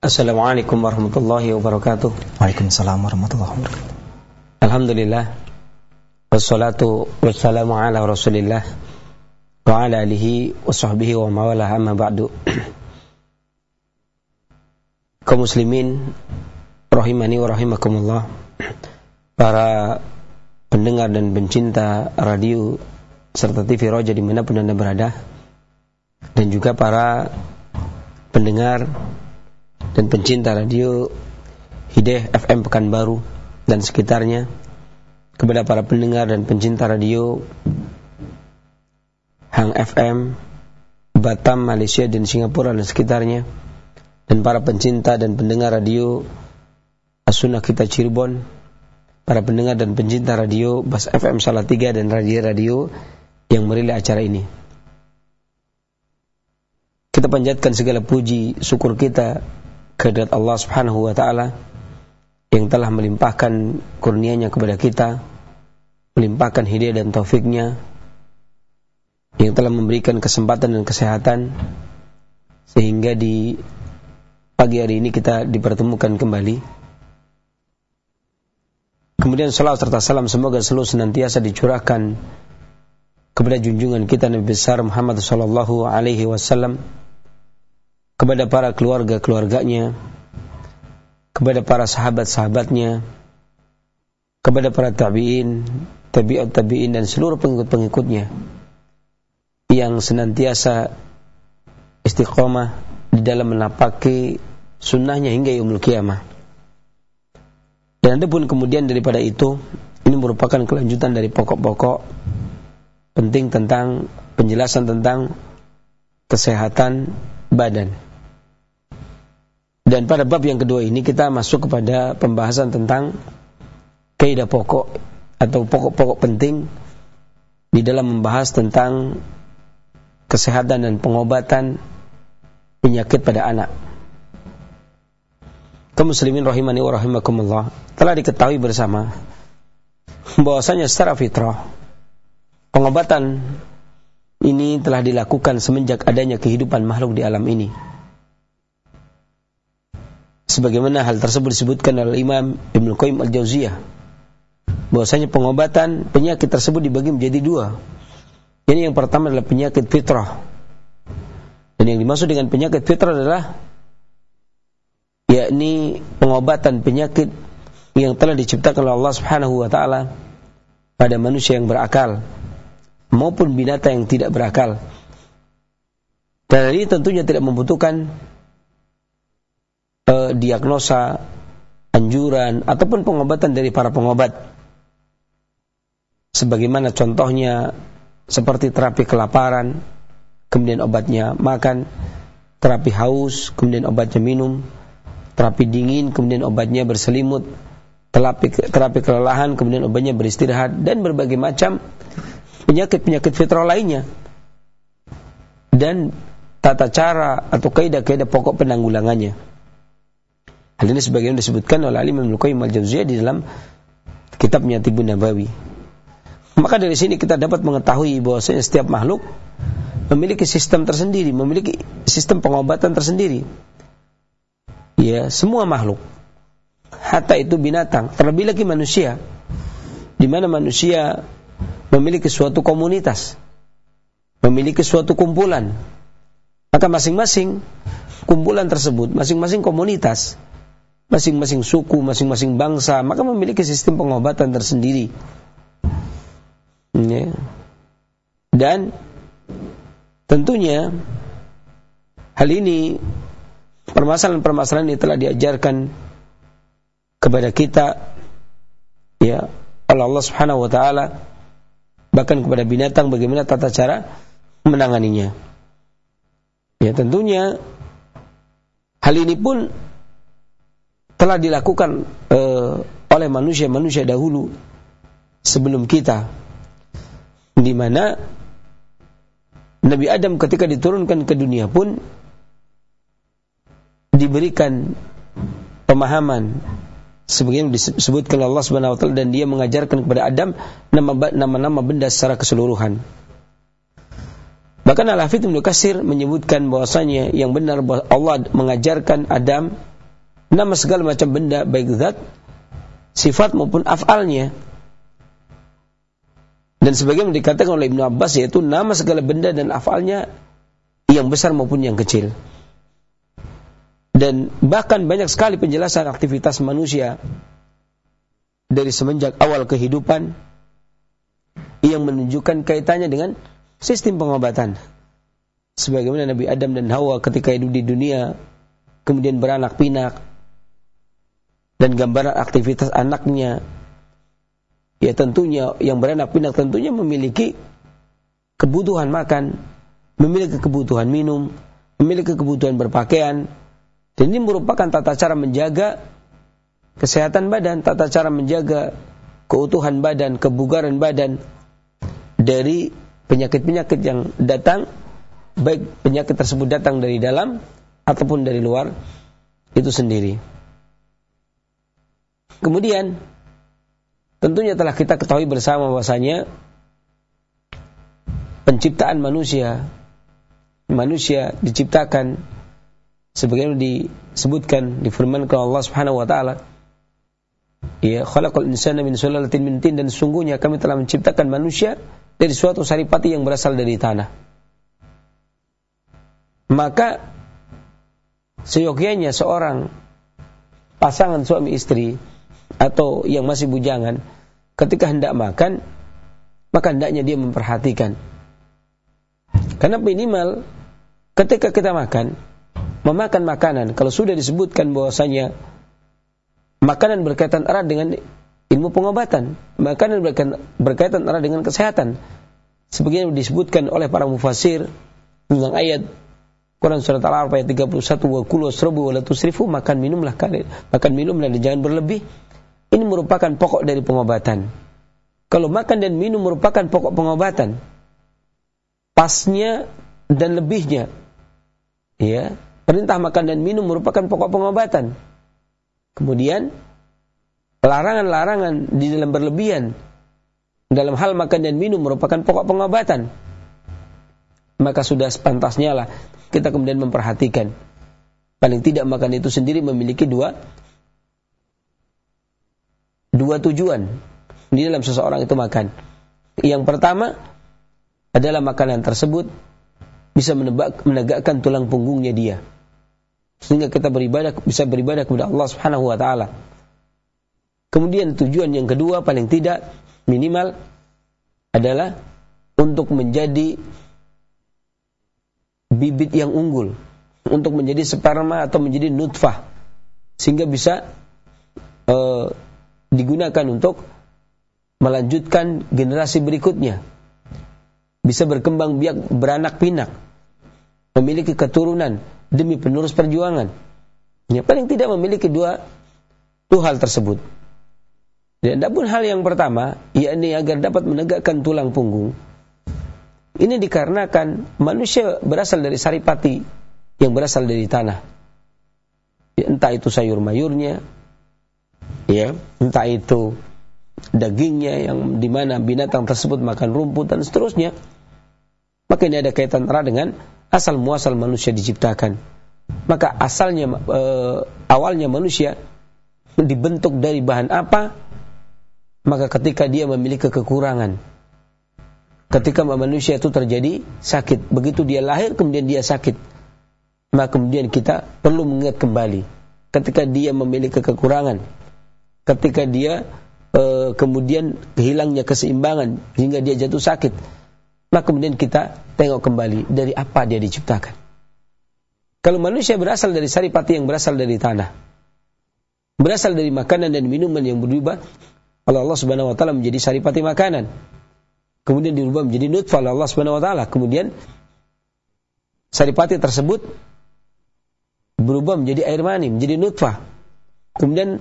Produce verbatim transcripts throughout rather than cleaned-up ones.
Assalamualaikum warahmatullahi wabarakatuh. Waalaikumsalam warahmatullahi wabarakatuh. Alhamdulillah, wassalatu wassalamu ala rasulillah wa ala alihi wa sahbihi wa mawalah, amma ba'du. Kaum muslimin rahimani wa rahimakumullah, para pendengar dan pencinta radio serta T V Roja dimanapun Anda berada, dan juga para pendengar dan pencinta radio Hidayah F M Pekanbaru dan sekitarnya, kepada para pendengar dan pencinta radio Hang F M Batam, Malaysia dan Singapura dan sekitarnya, dan para pencinta dan pendengar radio As-Sunnah Kita Cirebon, para pendengar dan pencinta radio Bas F M Salatiga dan radio-radio yang merilis acara ini. Kita panjatkan segala puji syukur kita kehadirat Allah Subhanahu wa taala yang telah melimpahkan kurnia-Nya kepada kita, melimpahkan hidayah dan taufiknya, yang telah memberikan kesempatan dan kesehatan sehingga di pagi hari ini kita dipertemukan kembali. Kemudian salawat serta salam semoga selalu senantiasa dicurahkan kepada junjungan kita Nabi besar Muhammad sallallahu alaihi wasallam, kepada para keluarga-keluarganya, kepada para sahabat-sahabatnya, kepada para tabi'in, tabi'ut tabi'in dan seluruh pengikut-pengikutnya yang senantiasa istiqomah di dalam menapaki sunnahnya hingga yaumul qiyamah. Dan adapun kemudian daripada itu, ini merupakan kelanjutan dari pokok-pokok penting tentang penjelasan tentang kesehatan badan. Dan pada bab yang kedua ini kita masuk kepada pembahasan tentang kaidah pokok atau pokok-pokok penting di dalam membahas tentang kesehatan dan pengobatan penyakit pada anak. Kaum muslimin rahimani wa rahimakumullah, telah diketahui bersama bahwasanya secara fitrah pengobatan ini telah dilakukan semenjak adanya kehidupan makhluk di alam ini. Sebagaimana hal tersebut disebutkan oleh Imam Ibnu Qayyim Al-Jauziyah, bahwasanya pengobatan penyakit tersebut dibagi menjadi dua. Jadi yang pertama adalah penyakit fitrah. Dan yang dimaksud dengan penyakit fitrah adalah yakni pengobatan penyakit yang telah diciptakan oleh Allah Subhanahu wa taala pada manusia yang berakal maupun binatang yang tidak berakal. Dan ini tentunya tidak membutuhkan Uh, diagnosa, anjuran ataupun pengobatan dari para pengobat. Sebagaimana contohnya seperti terapi kelaparan, kemudian obatnya makan, terapi haus, kemudian obatnya minum, terapi dingin, kemudian obatnya berselimut, terapi terapi kelelahan, kemudian obatnya beristirahat, dan berbagai macam penyakit-penyakit fitrah lainnya. Dan tata cara atau kaidah-kaidah pokok penanggulangannya. Hal ini sebagaimana disebutkan oleh Imam Ibnu Qayyim Al-Jauziyah di dalam kitabnya Tibbun Nabawi. Maka dari sini kita dapat mengetahui bahwasanya setiap makhluk memiliki sistem tersendiri, memiliki sistem pengobatan tersendiri. Ya, semua makhluk, hatta itu binatang, terlebih lagi manusia, di mana manusia memiliki suatu komunitas, memiliki suatu kumpulan. Maka masing-masing kumpulan tersebut, masing-masing komunitas, masing-masing suku, masing-masing bangsa, maka memiliki sistem pengobatan tersendiri. Ya. Dan tentunya hal ini, permasalahan-permasalahan ini telah diajarkan kepada kita ya oleh Allah Subhanahu wa taala, bahkan kepada binatang bagaimana tata cara menanganinya. Ya, tentunya hal ini pun telah dilakukan uh, oleh manusia-manusia dahulu sebelum kita, di mana Nabi Adam ketika diturunkan ke dunia pun diberikan pemahaman sebagaimana disebutkan Allah Subhanahu wa taala, dan dia mengajarkan kepada Adam nama-nama benda secara keseluruhan. Bahkan Al-Hafidz Ibnu Katsir menyebutkan bahwasanya yang benar bahwa Allah mengajarkan Adam nama segala macam benda, baik zat, sifat maupun af'alnya. Dan sebagaimana dikatakan oleh Ibnu Abbas, yaitu nama segala benda dan af'alnya yang besar maupun yang kecil. Dan bahkan banyak sekali penjelasan aktivitas manusia dari semenjak awal kehidupan yang menunjukkan kaitannya dengan sistem pengobatan. Sebagaimana Nabi Adam dan Hawa ketika hidup di dunia kemudian beranak pinak, dan gambaran aktivitas anaknya, ya tentunya yang beranak pinak tentunya memiliki kebutuhan makan, memiliki kebutuhan minum, memiliki kebutuhan berpakaian. Dan ini merupakan tata cara menjaga kesehatan badan, tata cara menjaga keutuhan badan, kebugaran badan dari penyakit-penyakit yang datang, baik penyakit tersebut datang dari dalam ataupun dari luar itu sendiri. Kemudian tentunya telah kita ketahui bersama bahwasanya penciptaan manusia, manusia diciptakan sebagaimana disebutkan, difirmankan Allah Subhanahu wa taala, ya khalaqal insana min sulalatin min tin, dan sungguhnya kami telah menciptakan manusia dari suatu saripati yang berasal dari tanah. Maka seyogyanya seorang pasangan suami istri atau yang masih bujangan ketika hendak makan, maka hendaknya dia memperhatikan. Karena minimal ketika kita makan, memakan makanan, kalau sudah disebutkan bahwasanya makanan berkaitan erat dengan ilmu pengobatan, makanan berkaitan, berkaitan erat dengan kesehatan, sebagaimana disebutkan oleh para mufassir tentang ayat Quran surat Al-A'raf ayat tiga puluh satu, wa kulu wasrabu wa la tusrifu, makan minumlah kalian, makan minumlah dan jangan berlebih. Ini merupakan pokok dari pengobatan. Kalau makan dan minum merupakan pokok pengobatan, pasnya dan lebihnya, ya, perintah makan dan minum merupakan pokok pengobatan. Kemudian larangan-larangan di dalam berlebihan dalam hal makan dan minum merupakan pokok pengobatan. Maka sudah sepantasnya lah kita kemudian memperhatikan. Paling tidak makan itu sendiri memiliki dua dua tujuan di dalam seseorang itu makan. Yang pertama adalah makanan tersebut bisa menebak, menegakkan tulang punggungnya dia, sehingga kita beribadah, bisa beribadah kepada Allah Subhanahu wa taala. Kemudian tujuan yang kedua paling tidak minimal adalah untuk menjadi bibit yang unggul, untuk menjadi sperma atau menjadi nutfah, sehingga bisa uh, digunakan untuk melanjutkan generasi berikutnya, bisa berkembang biak, beranak pinak, memiliki keturunan demi penerus perjuangan. Ya, paling tidak memiliki dua, dua hal tersebut. Dan adapun hal yang pertama, yakni agar dapat menegakkan tulang punggung, ini dikarenakan manusia berasal dari saripati yang berasal dari tanah. Ya, entah itu sayur mayurnya, ya, entah itu dagingnya yang dimana binatang tersebut makan rumput dan seterusnya. Maka ini ada kaitan erat dengan asal muasal manusia diciptakan. Maka asalnya e, awalnya manusia dibentuk dari bahan apa? Maka ketika dia memiliki kekurangan, ketika manusia itu terjadi sakit, begitu dia lahir kemudian dia sakit, maka kemudian kita perlu mengingat kembali ketika dia memiliki kekurangan, ketika dia e, kemudian hilangnya keseimbangan hingga dia jatuh sakit, maka kemudian kita tengok kembali dari apa dia diciptakan. Kalau manusia berasal dari saripati yang berasal dari tanah, berasal dari makanan dan minuman yang berubah oleh Allah Subhanahu wa taala menjadi saripati makanan, kemudian dirubah menjadi nutfah oleh Allah Subhanahu wa taala, kemudian saripati tersebut berubah menjadi air mani, menjadi nutfah, kemudian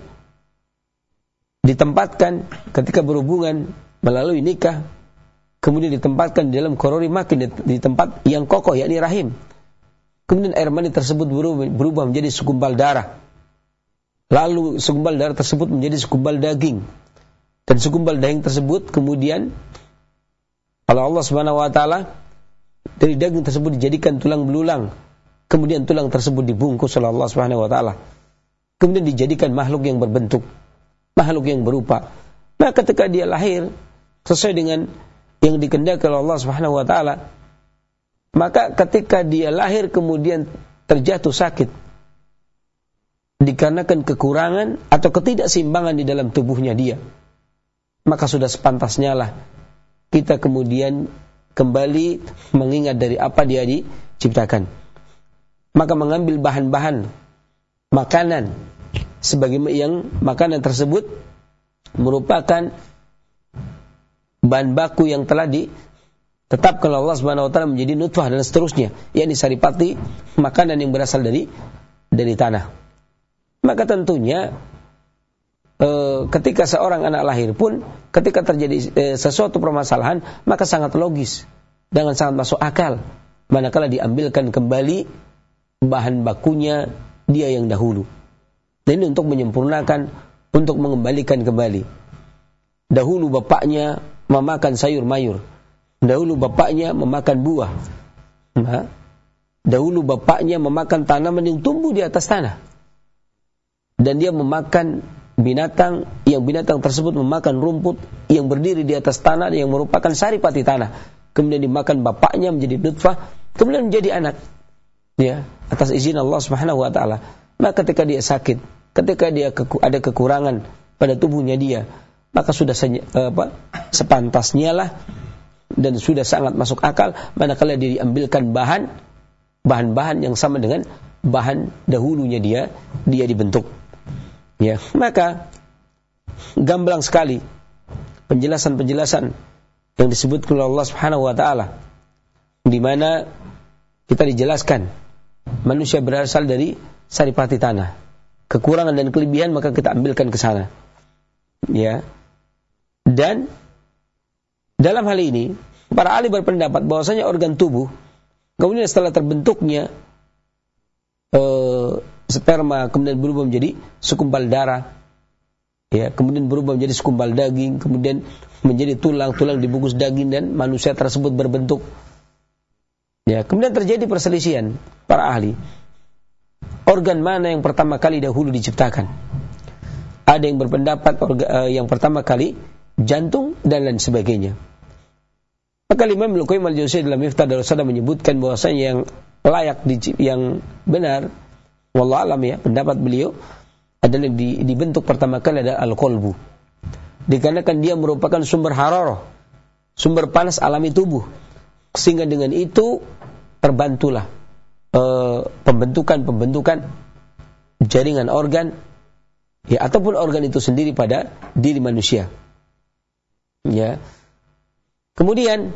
ditempatkan ketika berhubungan melalui nikah, kemudian ditempatkan di dalam korori makin, di tempat yang kokoh yakni rahim. Kemudian air mani tersebut berubah, berubah menjadi segumpal darah. Lalu segumpal darah tersebut menjadi segumpal daging. Dan segumpal daging tersebut kemudian oleh Allah Subhanahu wa taala dari daging tersebut dijadikan tulang belulang. Kemudian tulang tersebut dibungkus oleh Allah Subhanahu wa taala. kemudian dijadikan makhluk yang berbentuk, makhluk yang berupa. Nah, ketika dia lahir sesuai dengan yang dikehendaki oleh Allah Subhanahu wa taala, maka ketika dia lahir kemudian terjatuh sakit dikarenakan kekurangan atau ketidakseimbangan di dalam tubuhnya dia, maka sudah sepantasnya lah kita kemudian kembali mengingat dari apa dia diciptakan. Maka mengambil bahan-bahan makanan sebagai yang makanan tersebut merupakan bahan baku yang telah ditetapkan oleh Allah Subhanahu wa taala menjadi nutfah dan seterusnya, yakni saripati, makanan yang berasal dari dari tanah. Maka tentunya e, ketika seorang anak lahir pun ketika terjadi e, sesuatu permasalahan, maka sangat logis dan sangat masuk akal manakala diambilkan kembali bahan bakunya dia yang dahulu. Dan ini untuk menyempurnakan, untuk mengembalikan kembali. Dahulu bapaknya memakan sayur mayur, dahulu bapaknya memakan buah, nah, dahulu bapaknya memakan tanaman yang tumbuh di atas tanah, dan dia memakan binatang yang binatang tersebut memakan rumput yang berdiri di atas tanah yang merupakan saripati tanah. Kemudian dimakan bapaknya menjadi nutfah, kemudian menjadi anak, ya, atas izin Allah Subhanahu wa taala. Maka ketika dia sakit, ketika dia keku, ada kekurangan pada tubuhnya dia, maka sudah se, apa, sepantasnya lah dan sudah sangat masuk akal manakala dia diambilkan bahan bahan-bahan yang sama dengan bahan dahulunya dia dia dibentuk. Ya, maka gamblang sekali penjelasan-penjelasan yang disebutkan oleh Allah Subhanahu wa taala, di mana kita dijelaskan manusia berasal dari saripati tanah. Kekurangan dan kelebihan maka kita ambilkan ke sana. Ya. Dan dalam hal ini para ahli berpendapat bahwasanya organ tubuh kemudian setelah terbentuknya eh, sperma kemudian berubah menjadi segumpal darah, ya, kemudian berubah menjadi segumpal daging, kemudian menjadi tulang, tulang dibungkus daging dan manusia tersebut berbentuk. Ya, kemudian terjadi perselisihan para ahli. Organ mana yang pertama kali dahulu diciptakan? Ada yang berpendapat orga, uh, yang pertama kali jantung dan lain sebagainya. Maka Imam Ibnu Qayyim al-Jauziyah dalam Miftah Darus Saada menyebutkan bahwasanya yang layak di, yang benar, wallahu alam, ya, pendapat beliau adalah di, dibentuk pertama kali ada al-qalbu. Dikarenakan dia merupakan sumber hararah, sumber panas alami tubuh, sehingga dengan itu terbantulah e, pembentukan-pembentukan jaringan organ, ya, ataupun organ itu sendiri pada diri manusia. Ya. Kemudian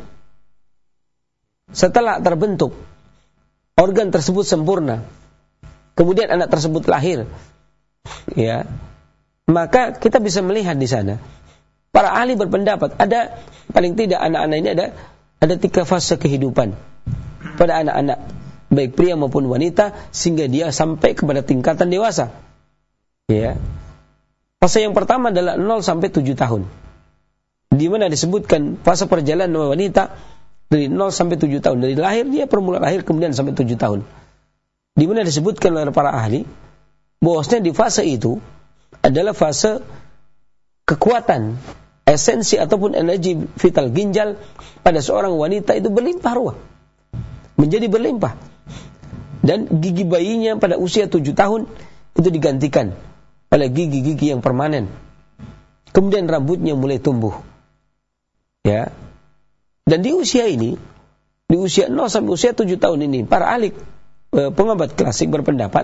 setelah terbentuk organ tersebut sempurna, kemudian anak tersebut lahir, ya, maka kita bisa melihat di sana para ahli berpendapat ada paling tidak anak-anak ini ada ada tiga fase kehidupan pada anak-anak baik pria maupun wanita sehingga dia sampai kepada tingkatan dewasa. Ya. Fase yang pertama adalah nol sampai tujuh tahun. Di mana disebutkan fase perjalanan wanita dari nol sampai tujuh tahun, dari lahir dia permulaan lahir kemudian sampai tujuh tahun. Di mana disebutkan oleh para ahli bahwasanya di fase itu adalah fase kekuatan, esensi ataupun energi vital ginjal pada seorang wanita itu berlimpah ruah, menjadi berlimpah. Dan gigi bayinya pada usia tujuh tahun itu digantikan oleh gigi-gigi yang permanen. Kemudian rambutnya mulai tumbuh. Ya. Dan di usia ini, di usia nol sampai usia tujuh tahun ini, para ahli e, pengobat klasik berpendapat,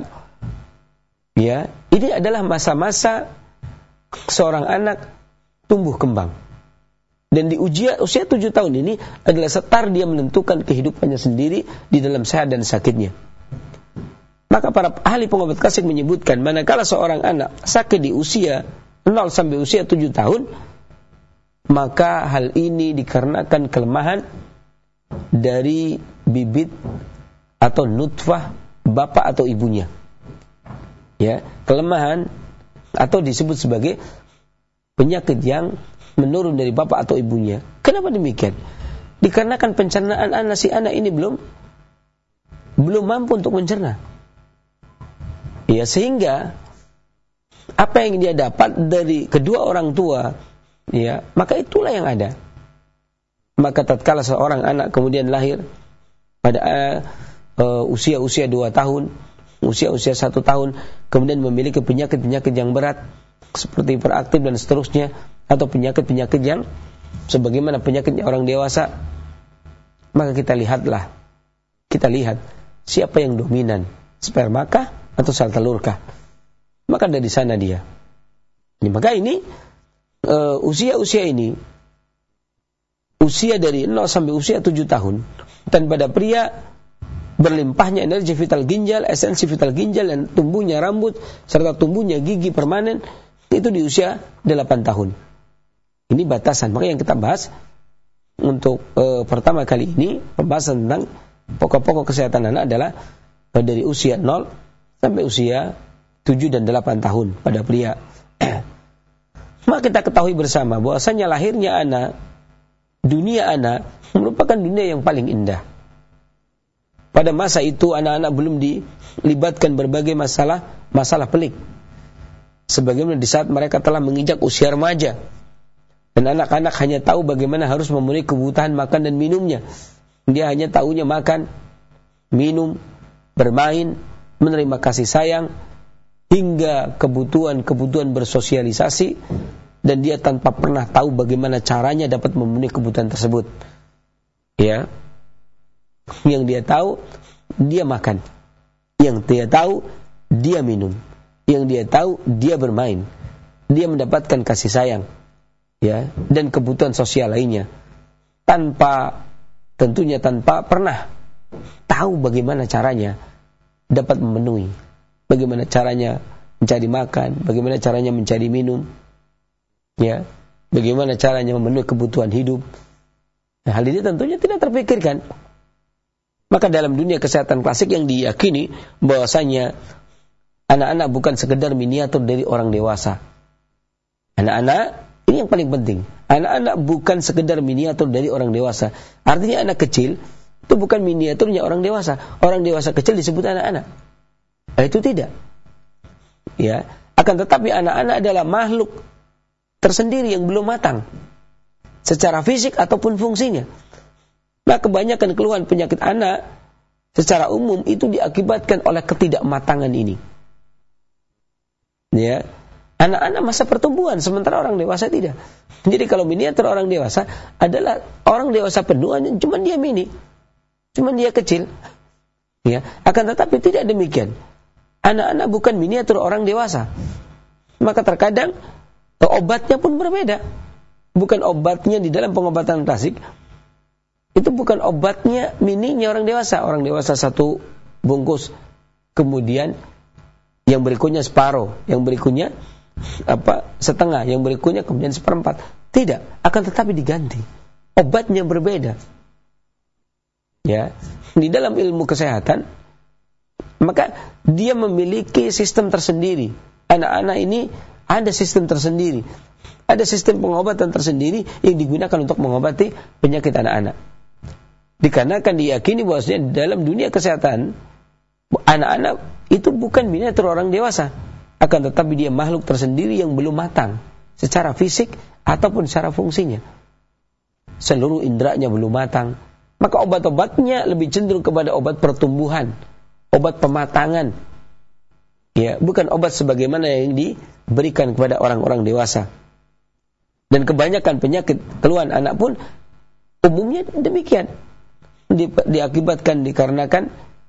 ya, ini adalah masa-masa seorang anak tumbuh kembang. Dan di usia, usia tujuh tahun ini adalah setar dia menentukan kehidupannya sendiri di dalam sehat dan sakitnya. Maka para ahli pengobat klasik menyebutkan manakala seorang anak sakit di usia nol sampai usia tujuh tahun, maka hal ini dikarenakan kelemahan dari bibit atau nutfah bapak atau ibunya. Ya, kelemahan atau disebut sebagai penyakit yang menurun dari bapak atau ibunya. Kenapa demikian? Dikarenakan pencernaan anak si anak ini belum belum mampu untuk mencerna. Ya, sehingga apa yang dia dapat dari kedua orang tua, ya, maka itulah yang ada. Maka tatkala seorang anak kemudian lahir pada uh, usia-usia dua tahun, usia-usia satu tahun, kemudian memiliki penyakit-penyakit yang berat seperti hiperaktif dan seterusnya, atau penyakit-penyakit yang sebagaimana penyakitnya orang dewasa, maka kita lihatlah, kita lihat siapa yang dominan, spermakah atau sel telurkah. Maka dari sana dia. Ini, maka ini uh, usia-usia ini, usia dari nol sampai usia tujuh tahun, dan pada pria berlimpahnya energi vital ginjal, esensi vital ginjal, dan tumbuhnya rambut serta tumbuhnya gigi permanen itu di usia delapan tahun. Ini batasan. Maka yang kita bahas untuk uh, pertama kali ini, pembahasan tentang pokok-pokok kesehatan anak adalah uh, dari usia nol sampai usia tujuh dan delapan tahun pada pria. Maka kita ketahui bersama bahwasanya lahirnya anak, dunia anak merupakan dunia yang paling indah. Pada masa itu anak-anak belum dilibatkan berbagai masalah, masalah pelik. Sebagaimana di saat mereka telah menginjak usia remaja, dan anak-anak hanya tahu bagaimana harus memenuhi kebutuhan makan dan minumnya. Dia hanya tahunya makan, minum, bermain, menerima kasih sayang, hingga kebutuhan-kebutuhan bersosialisasi, dan dia tanpa pernah tahu bagaimana caranya dapat memenuhi kebutuhan tersebut. Ya, yang dia tahu dia makan, yang dia tahu dia minum, yang dia tahu dia bermain, dia mendapatkan kasih sayang, ya, dan kebutuhan sosial lainnya, tanpa tentunya tanpa pernah tahu bagaimana caranya dapat memenuhi, bagaimana caranya mencari makan, bagaimana caranya mencari minum, ya, bagaimana caranya memenuhi kebutuhan hidup. Nah, hal ini tentunya tidak terpikirkan. Maka dalam dunia kesehatan klasik yang diyakini bahwasanya anak-anak bukan sekedar miniatur dari orang dewasa. Anak-anak, ini yang paling penting. Anak-anak bukan sekedar miniatur dari orang dewasa. Artinya anak kecil itu bukan miniaturnya orang dewasa. Orang dewasa kecil disebut anak-anak. Nah, itu tidak. Ya, akan tetapi anak-anak adalah makhluk tersendiri yang belum matang secara fisik ataupun fungsinya. Nah, kebanyakan keluhan penyakit anak secara umum itu diakibatkan oleh ketidakmatangan ini. Ya, anak-anak masa pertumbuhan, sementara orang dewasa tidak. Jadi kalau miniatur orang dewasa adalah orang dewasa penuh, cuma dia mini, cuma dia kecil. Ya, akan tetapi tidak demikian. Anak-anak bukan miniatur orang dewasa. Maka terkadang obatnya pun berbeda. Bukan obatnya di dalam pengobatan klasik. Itu bukan obatnya mininya orang dewasa. Orang dewasa satu bungkus, kemudian yang berikutnya separuh, yang berikutnya apa setengah, yang berikutnya kemudian seperempat. Tidak, akan tetapi diganti. Obatnya berbeda. Ya, di dalam ilmu kesehatan, maka dia memiliki sistem tersendiri. Anak-anak ini ada sistem tersendiri. Ada sistem pengobatan tersendiri yang digunakan untuk mengobati penyakit anak-anak. Dikarenakan diyakini bahwasanya dalam dunia kesehatan anak-anak itu bukan miniatur orang dewasa, akan tetapi dia makhluk tersendiri yang belum matang secara fisik ataupun secara fungsinya. Seluruh inderanya belum matang. Maka obat-obatnya lebih cenderung kepada obat pertumbuhan, obat pematangan. Ya, bukan obat sebagaimana yang diberikan kepada orang-orang dewasa. Dan kebanyakan penyakit keluhan anak pun umumnya demikian. Di, diakibatkan dikarenakan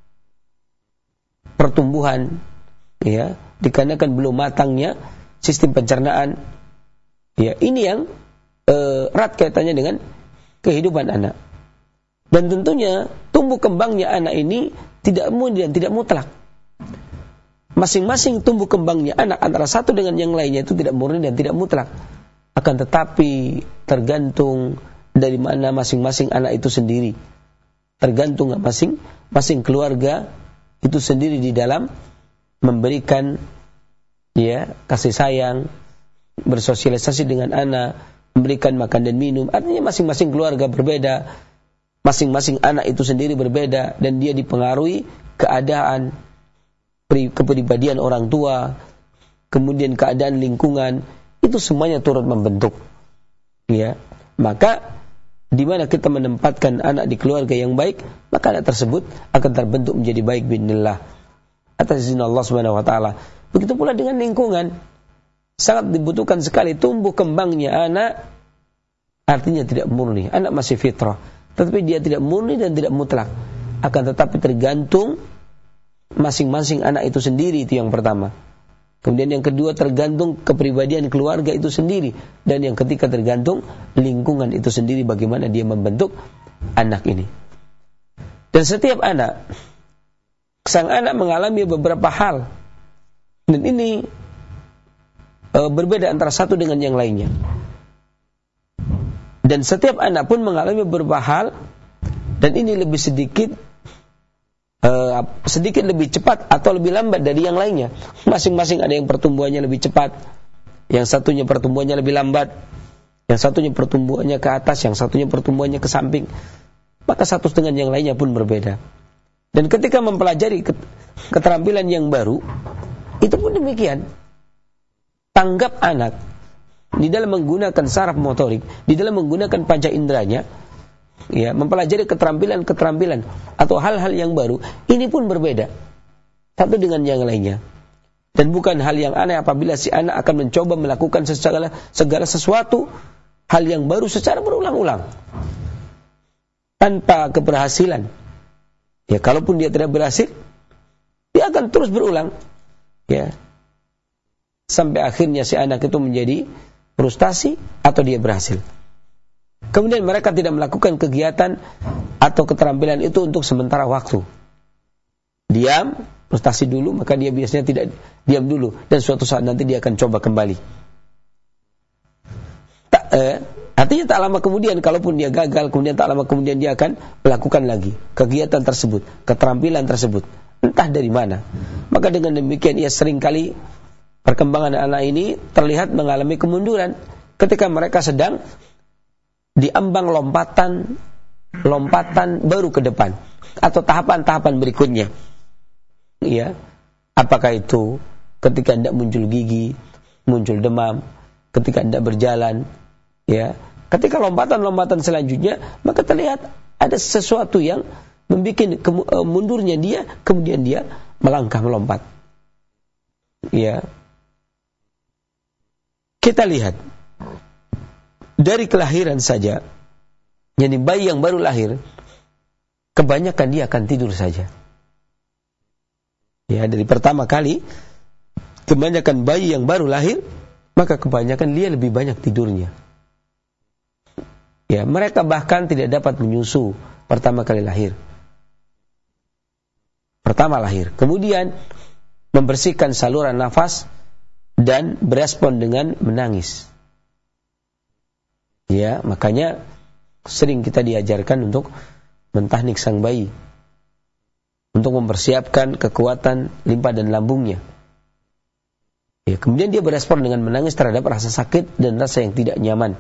pertumbuhan, ya, dikarenakan belum matangnya sistem pencernaan. Ya, ini yang eh, erat kaitannya dengan kehidupan anak. Dan tentunya tumbuh kembangnya anak ini tidak murni dan tidak mutlak. Masing-masing tumbuh kembangnya anak antara satu dengan yang lainnya itu tidak murni dan tidak mutlak. Akan tetapi tergantung dari mana masing-masing anak itu sendiri. Tergantung masing-masing keluarga itu sendiri di dalam memberikan, ya, kasih sayang, bersosialisasi dengan anak, memberikan makan dan minum. Artinya masing-masing keluarga berbeda, masing-masing anak itu sendiri berbeda, dan dia dipengaruhi keadaan, kepribadian orang tua, kemudian keadaan lingkungan, itu semuanya turut membentuk. Ya, maka di mana kita menempatkan anak di keluarga yang baik, maka anak tersebut akan terbentuk menjadi baik biidznillah atas izin Allah Subhanahu wa taala. Begitu pula dengan lingkungan. Sangat dibutuhkan sekali tumbuh kembangnya anak, artinya tidak murni. Anak masih fitrah, tetapi dia tidak murni dan tidak mutlak. Akan tetapi tergantung masing-masing anak itu sendiri, itu yang pertama. Kemudian yang kedua tergantung kepribadian keluarga itu sendiri. Dan yang ketiga tergantung lingkungan itu sendiri, bagaimana dia membentuk anak ini. Dan setiap anak, sang anak mengalami beberapa hal. Dan ini e, berbeda antara satu dengan yang lainnya. Dan setiap anak pun mengalami beberapa hal. Dan ini lebih sedikit Uh, sedikit lebih cepat atau lebih lambat dari yang lainnya. Masing-masing ada yang pertumbuhannya lebih cepat, yang satunya pertumbuhannya lebih lambat, yang satunya pertumbuhannya ke atas, yang satunya pertumbuhannya ke samping. Maka satu dengan yang lainnya pun berbeda. Dan ketika mempelajari keterampilan yang baru, itu pun demikian. Tanggap anak di dalam menggunakan saraf motorik, di dalam menggunakan panca inderanya, ya, mempelajari keterampilan-keterampilan atau hal-hal yang baru, ini pun berbeda satu dengan yang lainnya. Dan bukan hal yang aneh apabila si anak akan mencoba melakukan segala, segala sesuatu hal yang baru secara berulang-ulang tanpa keberhasilan. Ya, kalaupun dia tidak berhasil, dia akan terus berulang, ya, sampai akhirnya si anak itu menjadi frustasi atau dia berhasil. Kemudian mereka tidak melakukan kegiatan atau keterampilan itu untuk sementara waktu. Diam, frustasi dulu, maka dia biasanya tidak diam dulu. Dan suatu saat nanti dia akan coba kembali. Tak, eh, artinya tak lama kemudian, kalaupun dia gagal, kemudian tak lama kemudian dia akan melakukan lagi kegiatan tersebut, keterampilan tersebut. Entah dari mana. Maka dengan demikian ia seringkali perkembangan anak ini terlihat mengalami kemunduran ketika mereka sedang diambang lompatan lompatan baru ke depan atau tahapan-tahapan berikutnya. Ya, apakah itu ketika hendak muncul gigi, muncul demam, ketika hendak berjalan, ya. Ketika lompatan-lompatan selanjutnya, maka terlihat ada sesuatu yang membuat mundurnya dia, kemudian dia melangkah melompat. Ya. Kita lihat dari kelahiran saja, jadi bayi yang baru lahir, kebanyakan dia akan tidur saja. Ya, dari pertama kali, kebanyakan bayi yang baru lahir, maka kebanyakan dia lebih banyak tidurnya. Ya, mereka bahkan tidak dapat menyusu pertama kali lahir. Pertama lahir, kemudian membersihkan saluran nafas dan berespon dengan menangis. Ya, makanya sering kita diajarkan untuk mentahnik sang bayi, untuk mempersiapkan kekuatan limpa dan lambungnya. Ya, kemudian dia berespon dengan menangis terhadap rasa sakit dan rasa yang tidak nyaman.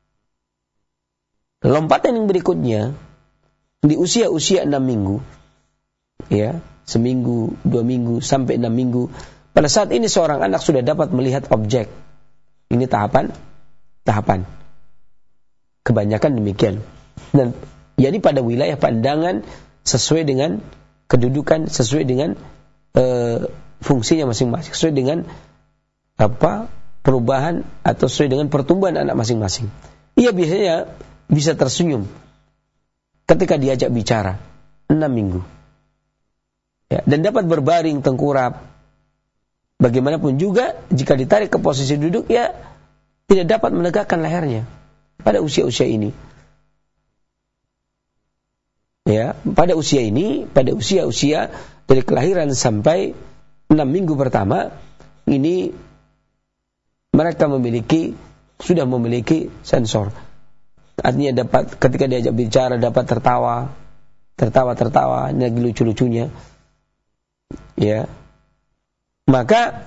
Lompatan yang berikutnya di usia-usia enam minggu, ya, seminggu, dua minggu sampai enam minggu. Pada saat ini seorang anak sudah dapat melihat objek. Ini tahapan, tahapan. Kebanyakan demikian. Dan jadi pada wilayah pandangan sesuai dengan kedudukan, sesuai dengan e, fungsinya masing-masing, sesuai dengan apa perubahan atau sesuai dengan pertumbuhan anak masing-masing. Ia biasanya bisa tersenyum ketika diajak bicara enam minggu, ya, dan dapat berbaring tengkurap. Bagaimanapun juga jika ditarik ke posisi duduk, ya tidak dapat menegakkan lehernya pada usia-usia ini. Ya, pada usia ini, pada usia-usia dari kelahiran sampai enam minggu pertama, ini mereka memiliki, sudah memiliki sensor. Artinya dapat, ketika diajak bicara dapat tertawa, tertawa-tertawa, ini lagi lucu-lucunya. Ya. Maka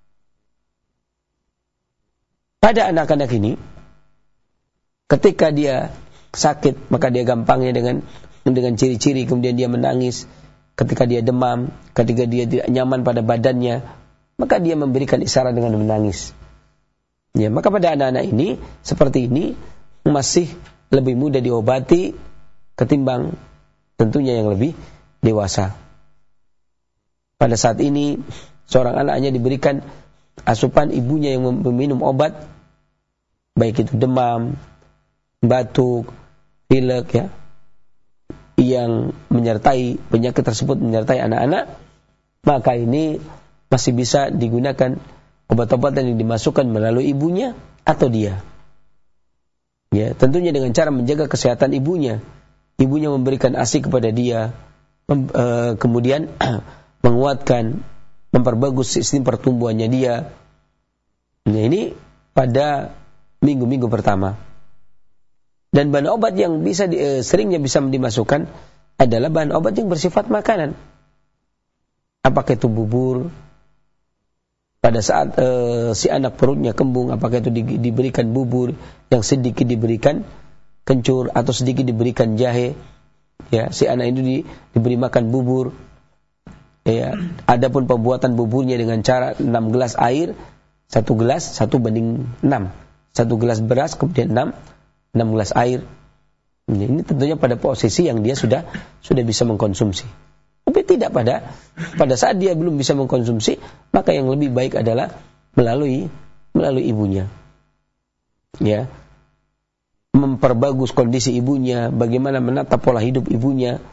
pada anak-anak ini, ketika dia sakit, maka dia gampangnya dengan dengan ciri-ciri, kemudian dia menangis. Ketika dia demam, ketika dia tidak nyaman pada badannya, maka dia memberikan isyarat dengan menangis. Ya, maka pada anak-anak ini seperti ini masih lebih mudah diobati ketimbang tentunya yang lebih dewasa. Pada saat ini seorang anak hanya diberikan asupan ibunya yang meminum obat, baik itu demam, batuk, pilek, ya, yang menyertai penyakit tersebut menyertai anak-anak, maka ini masih bisa digunakan obat-obatan yang dimasukkan melalui ibunya atau dia. Ya, tentunya dengan cara menjaga kesehatan ibunya. Ibunya memberikan ASI kepada dia, mem, e, kemudian menguatkan, memperbagus sistem pertumbuhannya dia. Nah, ini pada minggu-minggu pertama. Dan bahan obat yang bisa di, e, seringnya bisa dimasukkan adalah bahan obat yang bersifat makanan. Apakah itu bubur? Pada saat e, si anak perutnya kembung, apakah itu di, diberikan bubur, yang sedikit diberikan kencur atau sedikit diberikan jahe. Ya, si anak itu di, diberi makan bubur. Ya, adapun pembuatan buburnya dengan cara enam gelas air, satu gelas, satu banding enam. Satu gelas beras, kemudian enam, enam gelas air. Ini tentunya pada posisi yang dia sudah sudah bisa mengkonsumsi. Tapi tidak pada pada saat dia belum bisa mengkonsumsi, maka yang lebih baik adalah melalui melalui ibunya. Ya. Memperbagus kondisi ibunya, bagaimana menata pola hidup ibunya,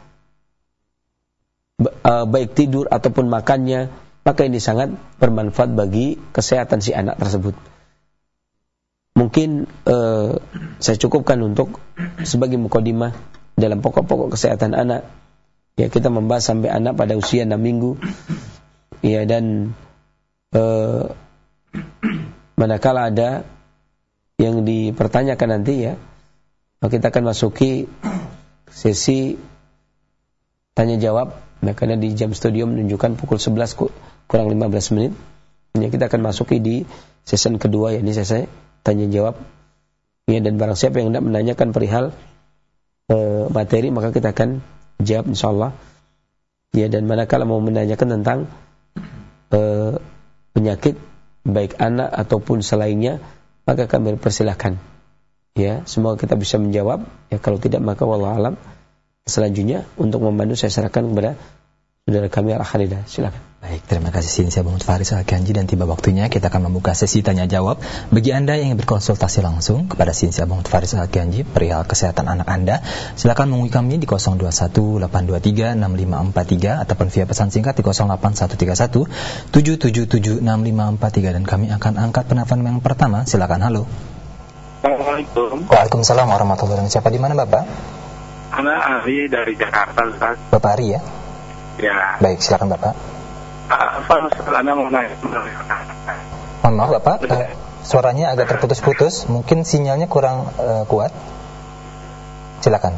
baik tidur ataupun makannya, maka ini sangat bermanfaat bagi kesehatan si anak tersebut. Mungkin eh, saya cukupkan untuk sebagai mukadimah dalam pokok-pokok kesehatan anak. Ya, kita membahas sampai anak pada usia enam minggu. Ya, dan eh, manakala ada yang dipertanyakan nanti, ya, maka kita akan masuki sesi tanya jawab. Nah, karena di jam studio menunjukkan pukul sebelas kurang lima belas menit. Ya, kita akan masuki di season kedua, yakni sesi tanya jawab. Ya, dan barang siapa yang hendak menanyakan perihal e, materi, maka kita akan jawab insyaallah. Ya, dan manakala mau menanyakan tentang e, penyakit baik anak ataupun selainnya, maka kami persilahkan. Ya, semoga kita bisa menjawab. Ya, kalau tidak maka wallahu alam. Selanjutnya untuk membantu saya serahkan kepada saudara kami Al-Khalidah. Silakan. Baik, terima kasih Sini Syekh Muhammad Faris Al-Kanji, dan tiba waktunya kita akan membuka sesi tanya jawab. Bagi Anda yang ingin berkonsultasi langsung kepada Sini Syekh Muhammad Faris Al-Kanji perihal kesehatan anak Anda, silakan menghubungi kami di nol dua satu delapan dua tiga enam lima empat tiga ataupun via pesan singkat di nol delapan satu tiga satu tujuh tujuh tujuh enam lima empat tiga, dan kami akan angkat penelpon yang pertama. Silakan. Halo. Assalamualaikum. Waalaikumsalam warahmatullahi wabarakatuh. Siapa di mana, Bapak? Anak Ari dari Jakarta, Ustaz. Bapak Ari, ya? Ya. Baik, silakan Bapak. Apa Ustaz, Anda mau nanya? Mohon maaf Bapak, uh, suaranya agak terputus-putus, mungkin sinyalnya kurang uh, kuat. Silakan.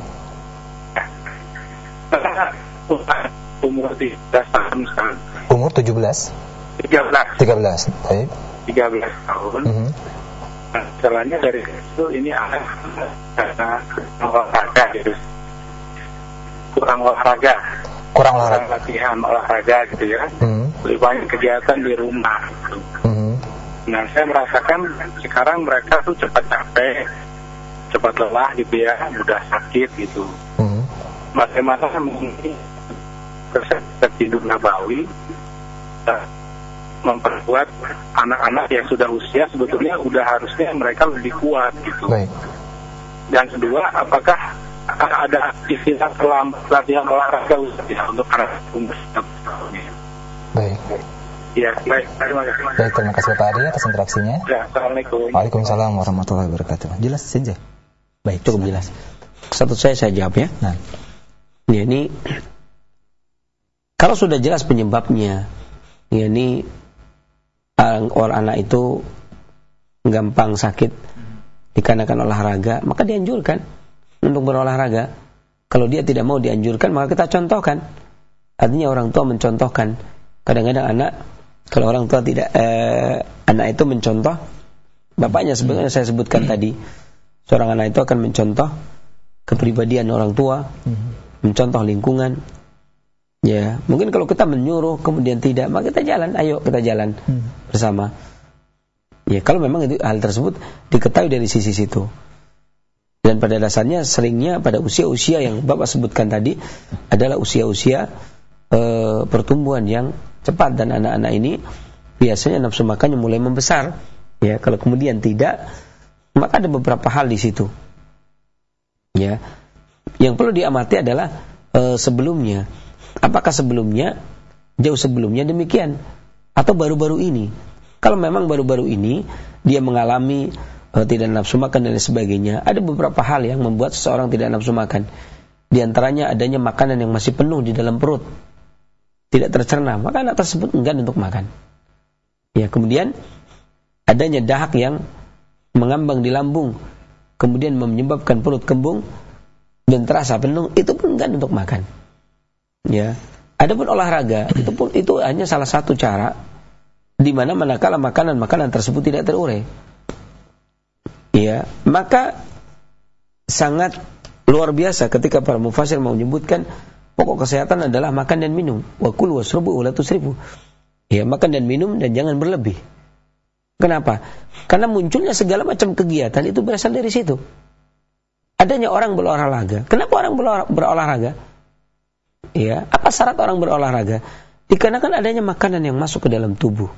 Umur tiga belas tahun, Ustaz. Umur tujuh belas? tiga belas. tiga belas, baik. tiga belas tahun. Mm-hmm. Nah, caranya dari itu ini ada karena olahraga gitu. Kurang olahraga. Kurang olahraga. Kurang latihan olahraga gitu ya. Mm-hmm. Lebih banyak kegiatan di rumah gitu. Mm-hmm. Nah, saya merasakan sekarang mereka tuh cepat capek, cepat lelah gitu ya, mudah sakit gitu. Mm-hmm. Bagaimana mungkin resep tidur nabawi uh, memperkuat anak-anak yang sudah usia, sebetulnya udah harusnya mereka lebih kuat gitu. Baik. Dan kedua, apakah ada istilah terlambat latihan olahraga ya untuk anak umur tahun ini? Baik. Ya, baik. Terima kasih. Baik, terima kasih Pak Ari atas interaksinya. Ya, Assalamualaikum. Waalaikumsalam warahmatullahi wabarakatuh. Jelas, Sinjai? Baik, cukup jelas. Satu saya saya jawab ya. Nah, ya, ini kalau sudah jelas penyebabnya, ya, ini orang anak itu gampang sakit dikarenakan olahraga, maka dianjurkan untuk berolahraga. Kalau dia tidak mau dianjurkan, maka kita contohkan. Artinya orang tua mencontohkan. Kadang-kadang anak, kalau orang tua tidak, eh, anak itu mencontoh bapaknya, sebenarnya saya sebutkan tadi, seorang anak itu akan mencontoh kepribadian orang tua, mencontoh lingkungan. Ya, mungkin kalau kita menyuruh kemudian tidak, maka kita jalan, ayo kita jalan hmm. bersama. Ya, kalau memang itu hal tersebut diketahui dari sisi situ. Dan pada dasarnya seringnya pada usia-usia yang Bapak sebutkan tadi adalah usia-usia e, pertumbuhan yang cepat, dan anak-anak ini biasanya nafsu makannya mulai membesar. Ya, kalau kemudian tidak, maka ada beberapa hal di situ. Ya, yang perlu diamati adalah e, sebelumnya. Apakah sebelumnya, jauh sebelumnya demikian, atau baru-baru ini? Kalau memang baru-baru ini dia mengalami e, tidak nafsu makan dan sebagainya, ada beberapa hal yang membuat seseorang tidak nafsu makan. Di antaranya adanya makanan yang masih penuh di dalam perut, tidak tercerna, maka anak tersebut enggan untuk makan. Ya, kemudian adanya dahak yang mengambang di lambung, kemudian menyebabkan perut kembung dan terasa penuh, itu pun enggan untuk makan. Ya, adapun olahraga itu pun itu hanya salah satu cara di mana manakala makanan-makanan tersebut tidak terurai. Ya, maka sangat luar biasa ketika para mufassir mau menyebutkan pokok kesehatan adalah makan dan minum. Wa kul wasrabu wa la tusrifu. Ya, makan dan minum dan jangan berlebih. Kenapa? Karena munculnya segala macam kegiatan itu berasal dari situ. Adanya orang berolahraga. Kenapa orang berolahraga? Ya, apa syarat orang berolahraga? Dikarenakan adanya makanan yang masuk ke dalam tubuh.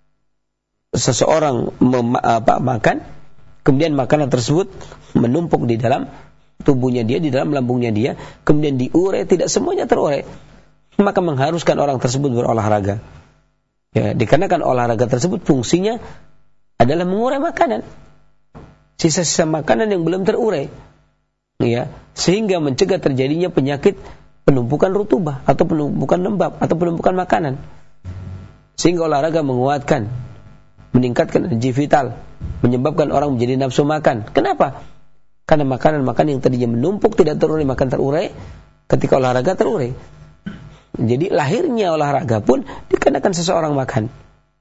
Seseorang mem- apa, makan, kemudian makanan tersebut menumpuk di dalam tubuhnya dia, di dalam lambungnya dia, kemudian diurai, tidak semuanya terurai, maka mengharuskan orang tersebut berolahraga. Ya, dikarenakan olahraga tersebut fungsinya adalah mengurai makanan, sisa-sisa makanan yang belum terurai, ya, sehingga mencegah terjadinya penyakit penumpukan rutubah atau penumpukan lembab atau penumpukan makanan. Sehingga olahraga menguatkan, meningkatkan energi vital, menyebabkan orang menjadi nafsu makan. Kenapa? Karena makanan-makanan yang tadinya menumpuk tidak terurai, makan terurai, ketika olahraga terurai. Jadi lahirnya olahraga pun dikarenakan seseorang makan.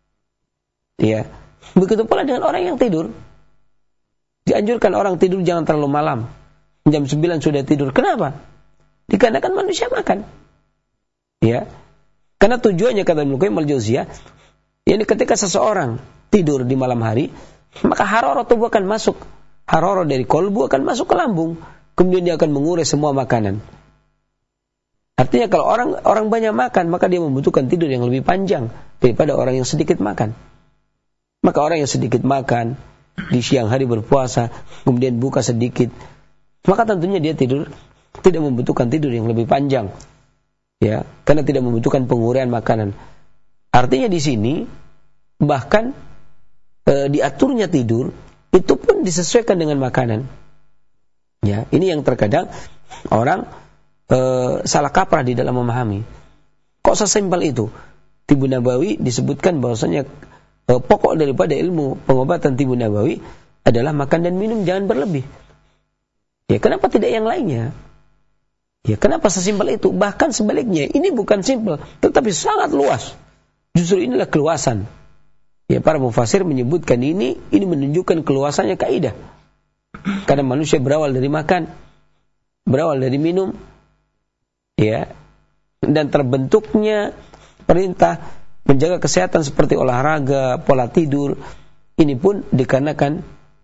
Ya, begitu pula dengan orang yang tidur. Dianjurkan orang tidur jangan terlalu malam. Jam sembilan sudah tidur. Kenapa? Dikarenakan manusia makan. Ya. Karena tujuannya kata Ibnu Qayyim al-Jauziyah, yakni ketika seseorang tidur di malam hari, maka hararah tubuh akan masuk. Hararah dari kolbu akan masuk ke lambung, kemudian dia akan mengurai semua makanan. Artinya kalau orang orang banyak makan, maka dia membutuhkan tidur yang lebih panjang daripada orang yang sedikit makan. Maka orang yang sedikit makan, di siang hari berpuasa, kemudian buka sedikit, maka tentunya dia tidur tidak membutuhkan tidur yang lebih panjang, ya, karena tidak membutuhkan penguraian makanan. Artinya di sini bahkan e, diaturnya tidur itu pun disesuaikan dengan makanan. Ya, ini yang terkadang orang e, salah kaprah di dalam memahami. Kok sesimpel itu? Tibun Nabawi disebutkan bahwasanya e, pokok daripada ilmu pengobatan Tibun Nabawi adalah makan dan minum jangan berlebih. Ya, kenapa tidak yang lainnya? Ya, kenapa sesimpel itu? Bahkan sebaliknya, ini bukan simpel, tetapi sangat luas. Justru inilah keluasan. Ya, para mufassir menyebutkan ini, ini menunjukkan keluasannya kaidah. Karena manusia berawal dari makan, berawal dari minum, ya, dan terbentuknya perintah menjaga kesehatan seperti olahraga, pola tidur, ini pun dikarenakan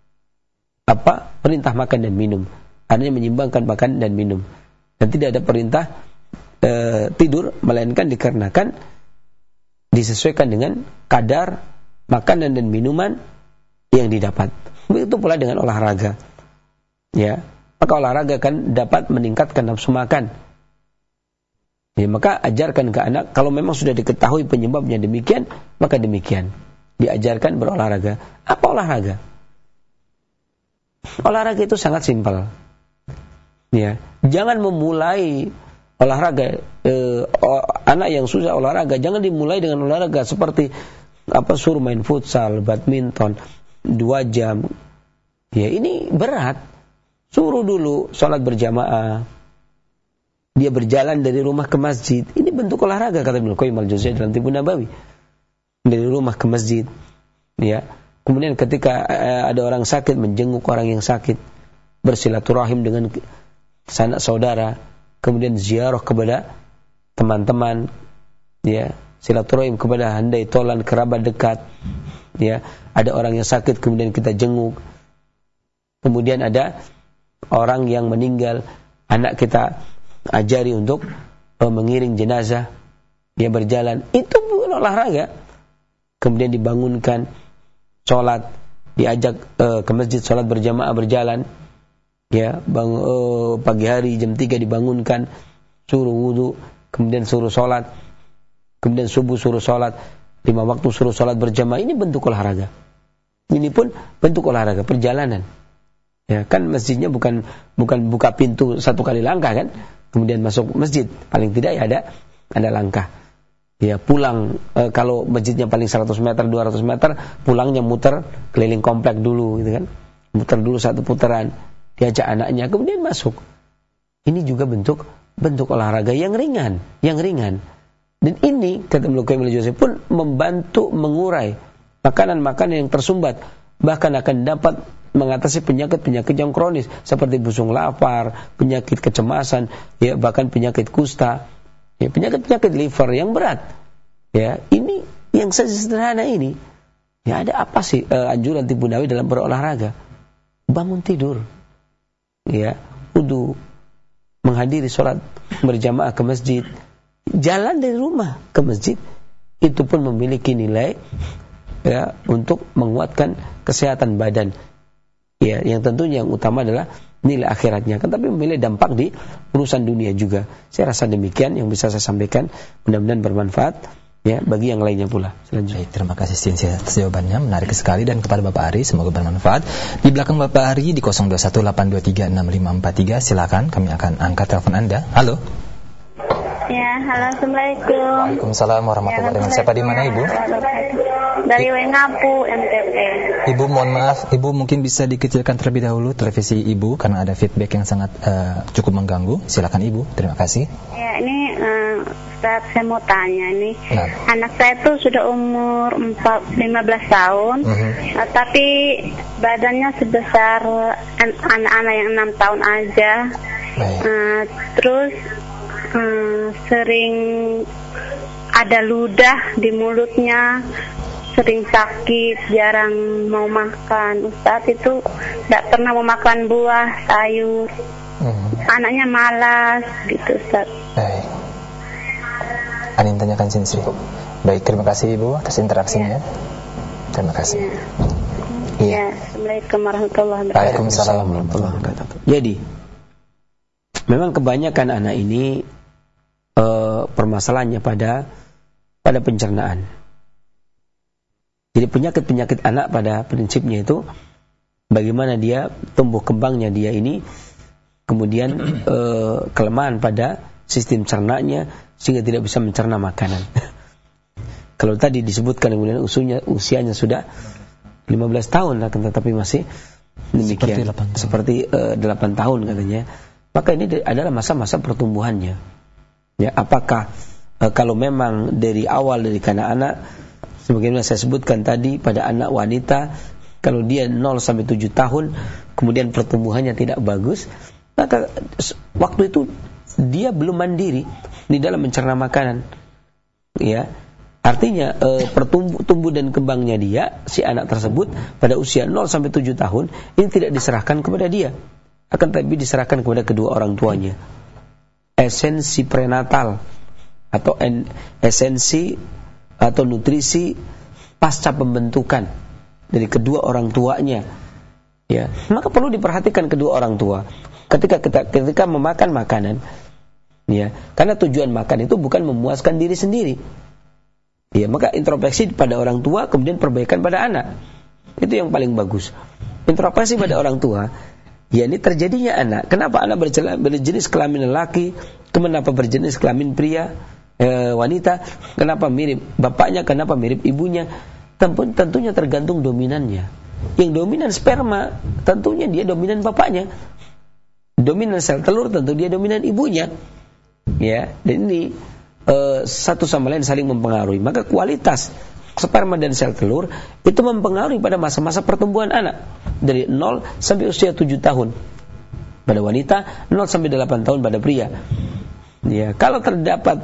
apa? Perintah makan dan minum. Artinya menyimbangkan makan dan minum. Dan tidak ada perintah e, tidur, melainkan dikarenakan disesuaikan dengan kadar makanan dan minuman yang didapat. Begitu pula dengan olahraga. Ya, maka olahraga kan dapat meningkatkan nafsu makan. Ya, maka ajarkan ke anak, kalau memang sudah diketahui penyebabnya demikian, maka demikian. Diajarkan berolahraga. Apa olahraga? Olahraga itu sangat simpel. Ya, jangan memulai olahraga eh, anak yang susah olahraga, jangan dimulai dengan olahraga seperti apa suruh main futsal, badminton dua jam. Ya, ini berat. Suruh dulu sholat berjamaah. Dia berjalan dari rumah ke masjid. Ini bentuk olahraga kata Ibnu Qayyim al-Jauziyah dalam Tibun Nabawi. Dari rumah ke masjid. Ya. Kemudian ketika eh, ada orang sakit, menjenguk orang yang sakit, bersilaturahim dengan sanak saudara, kemudian ziarah kepada teman-teman, ya, silaturahim kepada handai tolan kerabat dekat, ya, ada orang yang sakit kemudian kita jenguk, kemudian ada orang yang meninggal, anak kita ajari untuk uh, mengiring jenazah, dia berjalan, itu bukan olahraga. Kemudian dibangunkan, sholat, diajak uh, ke masjid sholat berjamaah berjalan, ya, bang, uh, pagi hari jam tiga dibangunkan, suruh wudu, kemudian suruh sholat, kemudian subuh suruh sholat, lima waktu suruh sholat berjamaah, ini bentuk olahraga. Ini pun bentuk olahraga, perjalanan. Ya, kan masjidnya bukan bukan buka pintu satu kali langkah kan, kemudian masuk masjid, paling tidak ya ada ada langkah. Ya, pulang e, kalau masjidnya paling seratus meter, dua ratus meter, pulangnya muter keliling komplek dulu gitu kan. Muter dulu satu putaran, diajak anaknya kemudian masuk. Ini juga bentuk bentuk olahraga yang ringan, yang ringan. Dan ini kata Ibnu Qayyim al-Jauziyah pun membantu mengurai makanan-makanan yang tersumbat, bahkan akan dapat mengatasi penyakit-penyakit yang kronis seperti busung lapar, penyakit kecemasan, ya, bahkan penyakit kusta, ya, penyakit-penyakit liver yang berat. Ya, ini yang sederhana ini. Ya, ada apa sih uh, anjuran tipu nawi dalam berolahraga? Bangun tidur, ya, wudu, menghadiri sholat berjamaah ke masjid, jalan dari rumah ke masjid, itu pun memiliki nilai, ya, untuk menguatkan kesehatan badan. Ya, yang tentunya yang utama adalah nilai akhiratnya, kan, tapi memiliki dampak di urusan dunia juga. Saya rasa demikian yang bisa saya sampaikan, mudah-mudahan bermanfaat, ya, bagi yang lainnya pula. Selanjutnya. Baik, terima kasih Sinsia atas jawabannya, menarik sekali, dan kepada Bapak Ari semoga bermanfaat. Di belakang Bapak Ari di nol dua satu delapan dua tiga enam lima empat tiga, silakan, kami akan angkat telepon Anda. Halo. Ya, halo, assalamualaikum. Waalaikumsalam warahmatullahi wabarakatuh. Siapa di mana Ibu? Dari Wengapu, N T P. Ibu, mohon maaf, Ibu mungkin bisa dikecilkan terlebih dahulu televisi Ibu karena ada feedback yang sangat uh, cukup mengganggu. Silakan Ibu, terima kasih. Ya, ini uh, Ustaz, saya mau tanya nih. Nah. Anak saya tuh sudah umur lima belas tahun, uh-huh. uh, tapi badannya sebesar an- anak-anak yang enam tahun aja. Uh, terus uh, sering ada ludah di mulutnya, sering sakit, jarang mau makan. Ustaz, itu tidak pernah mau makan buah, sayur. Hmm. Anaknya malas gitu, Ustaz. Baik. Anin tanyakan Sinsi. Baik, terima kasih Ibu atas interaksinya. Ya. Terima kasih. Ya. Iya. Ya, Assalamualaikum warahmatullahi wabarakatuh. Waalaikumsalam warahmatullahi wabarakatuh. Jadi, memang kebanyakan anak ini uh, permasalahannya pada pada pencernaan. Jadi penyakit-penyakit anak pada prinsipnya itu bagaimana dia tumbuh kembangnya dia ini, kemudian e, kelemahan pada sistem cernanya sehingga tidak bisa mencerna makanan. Kalau tadi disebutkan kemudian usianya, usianya sudah lima belas tahun, akan tetapi masih demikian seperti delapan tahun, seperti, e, delapan tahun katanya. Maka ini adalah masa-masa pertumbuhannya. Ya, apakah e, kalau memang dari awal dari kanak-anak, sebagaimana saya sebutkan tadi pada anak wanita, kalau dia nol sampai tujuh tahun kemudian pertumbuhannya tidak bagus, maka waktu itu dia belum mandiri di dalam mencerna makanan. Ya. Artinya e, pertumbuh tumbuh dan kembangnya dia, si anak tersebut pada usia nol sampai tujuh tahun ini tidak diserahkan kepada dia, akan tetapi diserahkan kepada kedua orang tuanya. Esensi prenatal atau en, esensi atau nutrisi pasca pembentukan dari kedua orang tuanya, ya, maka perlu diperhatikan kedua orang tua ketika kita, ketika memakan makanan, ya, karena tujuan makan itu bukan memuaskan diri sendiri, ya, maka introspeksi pada orang tua kemudian perbaikan pada anak, itu yang paling bagus. Introspeksi pada orang tua, ya, ini terjadinya anak, kenapa anak berjenis kelamin lelaki, kenapa berjenis kelamin pria, E, wanita, kenapa mirip bapaknya, kenapa mirip ibunya, Tentu, tentunya tergantung dominannya. Yang dominan sperma tentunya dia dominan bapaknya, dominan sel telur tentu dia dominan ibunya, ya. Dan ini e, satu sama lain saling mempengaruhi. Maka kualitas sperma dan sel telur itu mempengaruhi pada masa-masa pertumbuhan anak dari nol sampai usia tujuh tahun pada wanita, nol sampai delapan tahun pada pria. Ya, kalau terdapat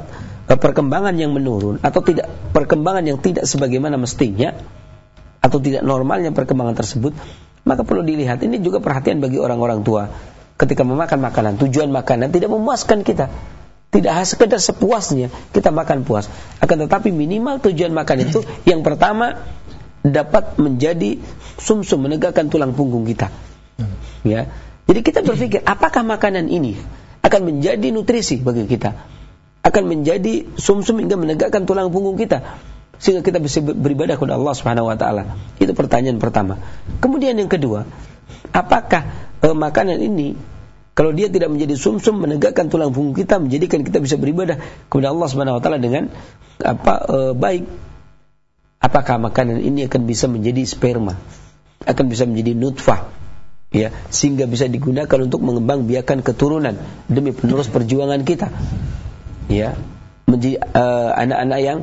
perkembangan yang menurun atau tidak perkembangan yang tidak sebagaimana mestinya atau tidak normalnya perkembangan tersebut, maka perlu dilihat. Ini juga perhatian bagi orang-orang tua ketika memakan makanan. Tujuan makanan tidak memuaskan kita, tidak hanya sekedar sepuasnya kita makan puas, akan tetapi minimal tujuan makan itu yang pertama dapat menjadi sumsum, menegakkan tulang punggung kita. Ya, jadi kita berpikir apakah makanan ini akan menjadi nutrisi bagi kita, akan menjadi sumsum hingga menegakkan tulang punggung kita, sehingga kita bisa beribadah kepada Allah Subhanahu Wa Taala. Itu pertanyaan pertama. Kemudian yang kedua, apakah eh, makanan ini kalau dia tidak menjadi sumsum menegakkan tulang punggung kita, menjadikan kita bisa beribadah kepada Allah Subhanahu Wa Taala dengan apa eh, baik? Apakah makanan ini akan bisa menjadi sperma, akan bisa menjadi nutfah, ya, sehingga bisa digunakan untuk mengembangbiakan keturunan demi penerus perjuangan kita, ya, menjadi uh, anak-anak yang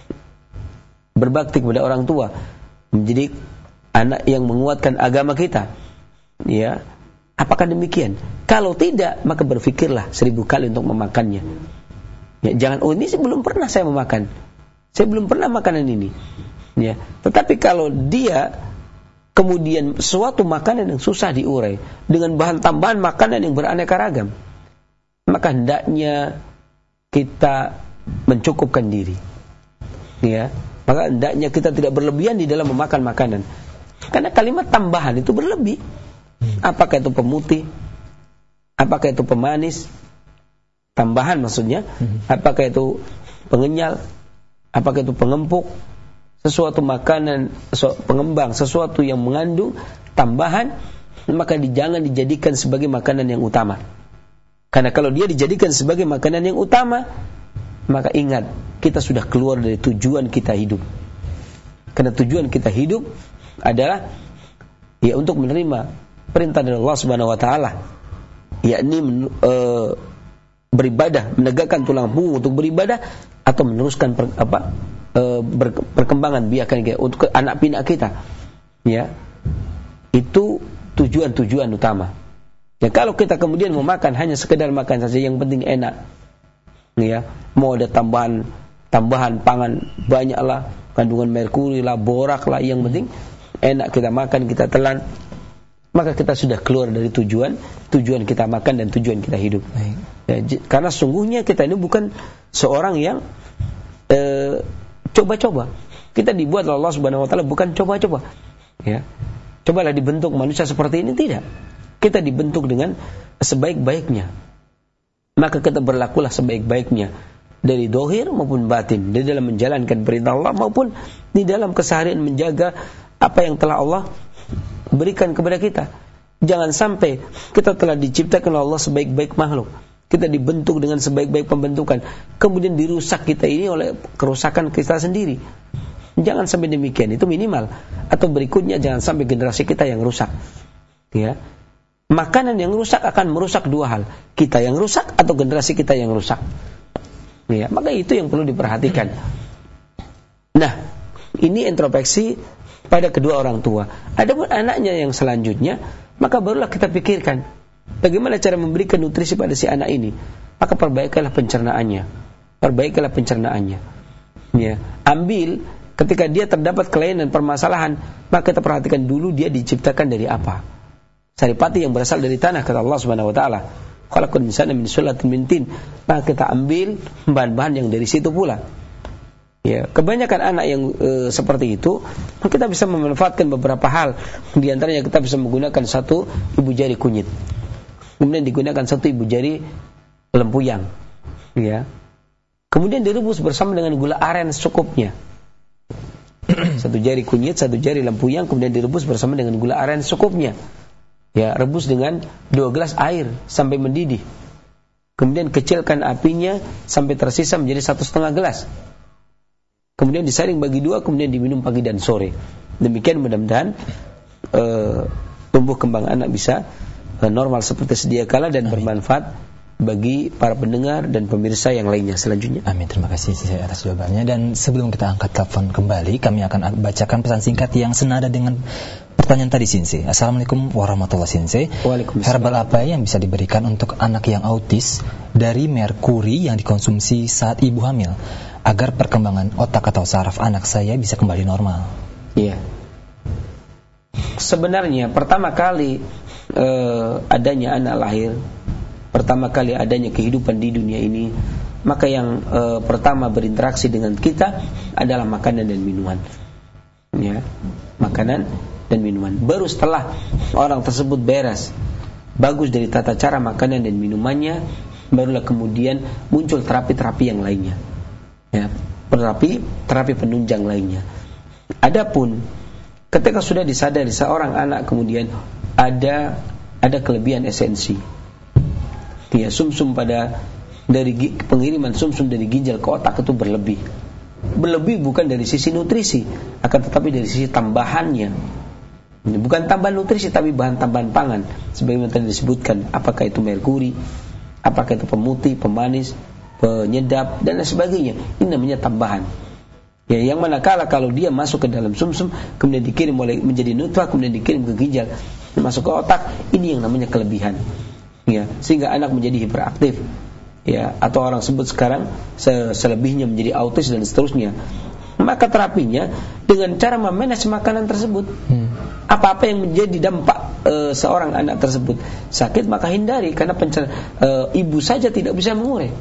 berbakti kepada orang tua, menjadi anak yang menguatkan agama kita, ya. Apakah demikian? Kalau tidak, maka berfikirlah seribu kali untuk memakannya. Ya, jangan, oh ini belum pernah saya memakan, saya belum pernah makanan ini, ya. Tetapi kalau dia kemudian suatu makanan yang susah diurai dengan bahan tambahan makanan yang beraneka ragam, maka hendaknya kita mencukupkan diri, ya. Maka hendaknya kita tidak berlebihan di dalam memakan makanan, karena kalimat tambahan itu berlebih. Apakah itu pemutih, apakah itu pemanis, tambahan maksudnya, apakah itu pengenyal, apakah itu pengempuk, sesuatu makanan, pengembang, sesuatu yang mengandung tambahan, maka jangan dijadikan sebagai makanan yang utama. Karena kalau dia dijadikan sebagai makanan yang utama, maka ingat, kita sudah keluar dari tujuan kita hidup. Karena tujuan kita hidup adalah ya untuk menerima perintah dari Allah Subhanahu Wa Taala, yakni e, beribadah, menegakkan tulang punggung untuk beribadah atau meneruskan per, apa e, ber, perkembangan biakan kita untuk anak pinak kita, ya. Itu tujuan-tujuan utama. Ya, kalau kita kemudian memakan hanya sekedar makan saja, yang penting enak, ya, mau ada tambahan tambahan pangan banyaklah, kandungan merkuri lah, borak lah, yang penting enak kita makan, kita telan, maka kita sudah keluar dari tujuan tujuan kita makan dan tujuan kita hidup. Ya, karena sungguhnya kita ini bukan seorang yang eh, coba-coba. Kita dibuat oleh Allah Subhanahu Wa Taala bukan coba-coba. Ya, cobalah dibentuk manusia seperti ini, tidak. Kita dibentuk dengan sebaik-baiknya. Maka kita berlakulah sebaik-baiknya dari dohir maupun batin, di dalam menjalankan perintah Allah maupun di dalam keseharian menjaga apa yang telah Allah berikan kepada kita. Jangan sampai kita telah diciptakan oleh Allah sebaik-baik makhluk, kita dibentuk dengan sebaik-baik pembentukan, kemudian dirusak kita ini oleh kerusakan kita sendiri. Jangan sampai demikian, itu minimal. Atau berikutnya, jangan sampai generasi kita yang rusak, ya. Makanan yang rusak akan merusak dua hal, kita yang rusak atau generasi kita yang rusak, ya. Maka itu yang perlu diperhatikan. Nah, ini introspeksi pada kedua orang tua. Adapun anaknya yang selanjutnya, maka barulah kita pikirkan bagaimana cara memberikan nutrisi pada si anak ini. Maka perbaikilah pencernaannya, perbaikilah pencernaannya. Ya, ambil ketika dia terdapat kelainan permasalahan, maka kita perhatikan dulu dia diciptakan dari apa. Saripati yang berasal dari tanah, kata Allah Subhanahu Wa Taala, khalaqal insana min sulalatin min tin. Maka kita ambil bahan-bahan yang dari situ pula. Ya, kebanyakan anak yang e, seperti itu, kita bisa memanfaatkan beberapa hal. Di antaranya kita bisa menggunakan satu ibu jari kunyit, kemudian digunakan satu ibu jari lempuyang, ya. Kemudian direbus bersama dengan gula aren secukupnya. Satu jari kunyit, satu jari lempuyang, kemudian direbus bersama dengan gula aren secukupnya. Ya, rebus dengan dua gelas air sampai mendidih. Kemudian kecilkan apinya sampai tersisa menjadi satu setengah gelas. Kemudian disaring bagi dua, kemudian diminum pagi dan sore. Demikian mudah-mudahan uh, tumbuh kembang anak bisa uh, normal seperti sedia kala dan Amin. Bermanfaat bagi para pendengar dan pemirsa yang lainnya selanjutnya. Amin. Terima kasih atas jawabannya. Dan sebelum kita angkat telepon kembali, kami akan bacakan pesan singkat yang senada dengan pertanyaan tadi, Sinse. Assalamualaikum warahmatullahi wabarakatuh, Sinse. Waalaikumsalam. Herbal apa yang bisa diberikan untuk anak yang autis dari merkuri yang dikonsumsi saat ibu hamil agar perkembangan otak atau saraf anak saya bisa kembali normal? Iya. Sebenarnya pertama kali eh, adanya anak lahir, pertama kali adanya kehidupan di dunia ini, maka yang eh, pertama berinteraksi dengan kita adalah makanan dan minuman. Ya, makanan dan minuman. Baru setelah orang tersebut beres, bagus dari tata cara makanan dan minumannya, barulah kemudian muncul terapi-terapi yang lainnya. Ya, terapi terapi penunjang lainnya. Adapun ketika sudah disadari seorang anak kemudian ada ada kelebihan esensi, ya, sumsum pada dari pengiriman sumsum dari ginjal ke otak itu berlebih. Berlebih bukan dari sisi nutrisi, akan tetapi dari sisi tambahannya. Bukan tambahan nutrisi tapi bahan tambahan pangan, sebagaimana tadi disebutkan, apakah itu merkuri, apakah itu pemutih, pemanis, penyedap dan lain sebagainya. Ini namanya tambahan. Ya, yang manakala kalau dia masuk ke dalam sumsum, kemudian dikirim oleh menjadi nutfah, kemudian dikirim ke ginjal, masuk ke otak, ini yang namanya kelebihan. Ya, sehingga anak menjadi hiperaktif. Ya, atau orang sebut sekarang selebihnya menjadi autis dan seterusnya. Maka terapinya dengan cara memanage makanan tersebut. Hmm. Apa-apa yang menjadi dampak e, seorang anak tersebut sakit, maka hindari, karena pencer- e, ibu saja tidak bisa mengurai.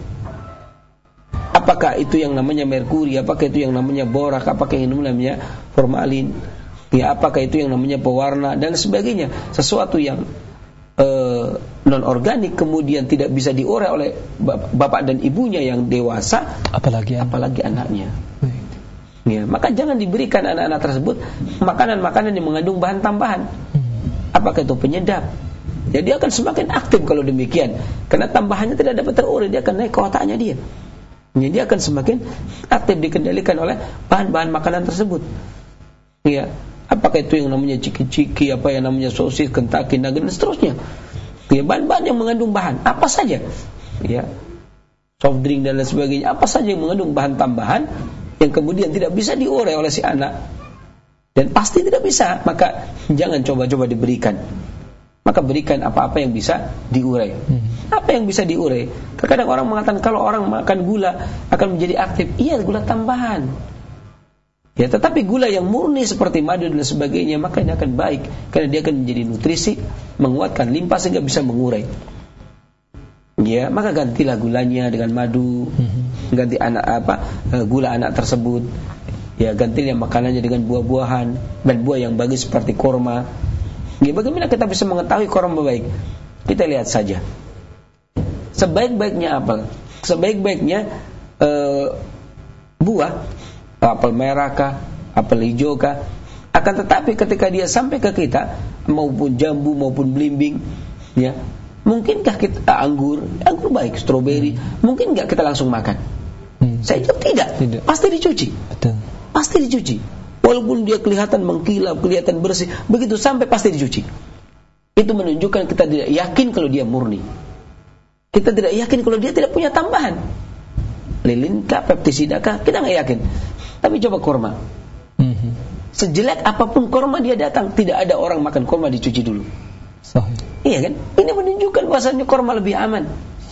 Apakah itu yang namanya merkuri, apakah itu yang namanya borak, apakah yang namanya formalin, ya, apakah itu yang namanya pewarna dan sebagainya. Sesuatu yang e, non organik kemudian tidak bisa diurai oleh bapak dan ibunya yang dewasa, apalagi apalagi anaknya. Ya, maka jangan diberikan anak-anak tersebut makanan-makanan yang mengandung bahan tambahan. Apakah itu penyedap? Jadi dia akan semakin aktif kalau demikian, karena tambahannya tidak dapat terurai, dia akan naik ke otaknya dia. Jadi dia akan semakin aktif dikendalikan oleh bahan-bahan makanan tersebut. Ya, apakah itu yang namanya ciki-ciki, apa yang namanya sosis, Kentucky, nugget dan seterusnya. Ya, bahan-bahan yang mengandung bahan apa saja. Ya, soft drink dan lain sebagainya, apa saja yang mengandung bahan tambahan yang kemudian tidak bisa diurai oleh si anak, dan pasti tidak bisa, maka jangan coba-coba diberikan. Maka berikan apa-apa yang bisa diurai. hmm. Apa yang bisa diurai? Terkadang orang mengatakan kalau orang makan gula akan menjadi aktif. Iya, gula tambahan. Ya, tetapi gula yang murni seperti madu dan sebagainya, maka ini akan baik, karena dia akan menjadi nutrisi, menguatkan limpa sehingga bisa mengurai. Ya, maka gantilah gulanya dengan madu, mm-hmm. ganti anak apa gula anak tersebut. Ya, gantilah makanannya dengan buah-buahan dan buah yang bagus seperti kurma. Ya, bagaimana kita bisa mengetahui kurma baik? Kita lihat saja. Sebaik-baiknya apel, sebaik-baiknya uh, buah, apel merah kah, apel hijau kah. Akan tetapi ketika dia sampai ke kita, maupun jambu maupun belimbing, ya, mungkinkah kita uh, anggur, anggur baik, stroberi, hmm. mungkin nggak kita langsung makan? Hmm. Saya jawab tidak. tidak. Pasti dicuci. Betul. Pasti dicuci. Walaupun dia kelihatan mengkilap, kelihatan bersih, begitu sampai pasti dicuci. Itu menunjukkan kita tidak yakin kalau dia murni. Kita tidak yakin kalau dia tidak punya tambahan. Lilinkah, peptisidakah, kita nggak yakin. Tapi coba kurma. Hmm. Sejelek apapun kurma dia datang, tidak ada orang makan kurma dicuci dulu. Sahih. Iya kan? Ini menunjukkan bahasanya kurma lebih aman.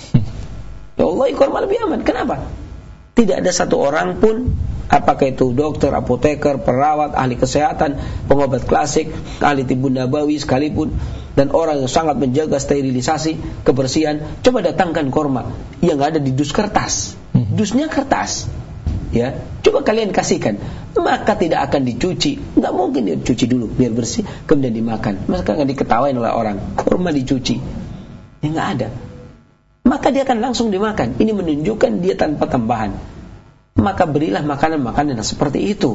Ya Allah, kurma lebih aman. Kenapa? Tidak ada satu orang pun, apakah itu dokter, apoteker, perawat, ahli kesehatan, pengobat klasik, ahli tibbun nabawi sekalipun, dan orang yang sangat menjaga sterilisasi, kebersihan, coba datangkan kurma yang ada di dus kertas. Dusnya kertas. Ya, coba kalian kasihkan, maka tidak akan dicuci. Enggak mungkin dicuci dulu biar bersih kemudian dimakan. Maka akan diketawain oleh orang, kurma dicuci. Ya enggak ada. Maka dia akan langsung dimakan. Ini menunjukkan dia tanpa tambahan. Maka berilah makanan-makanan yang seperti itu.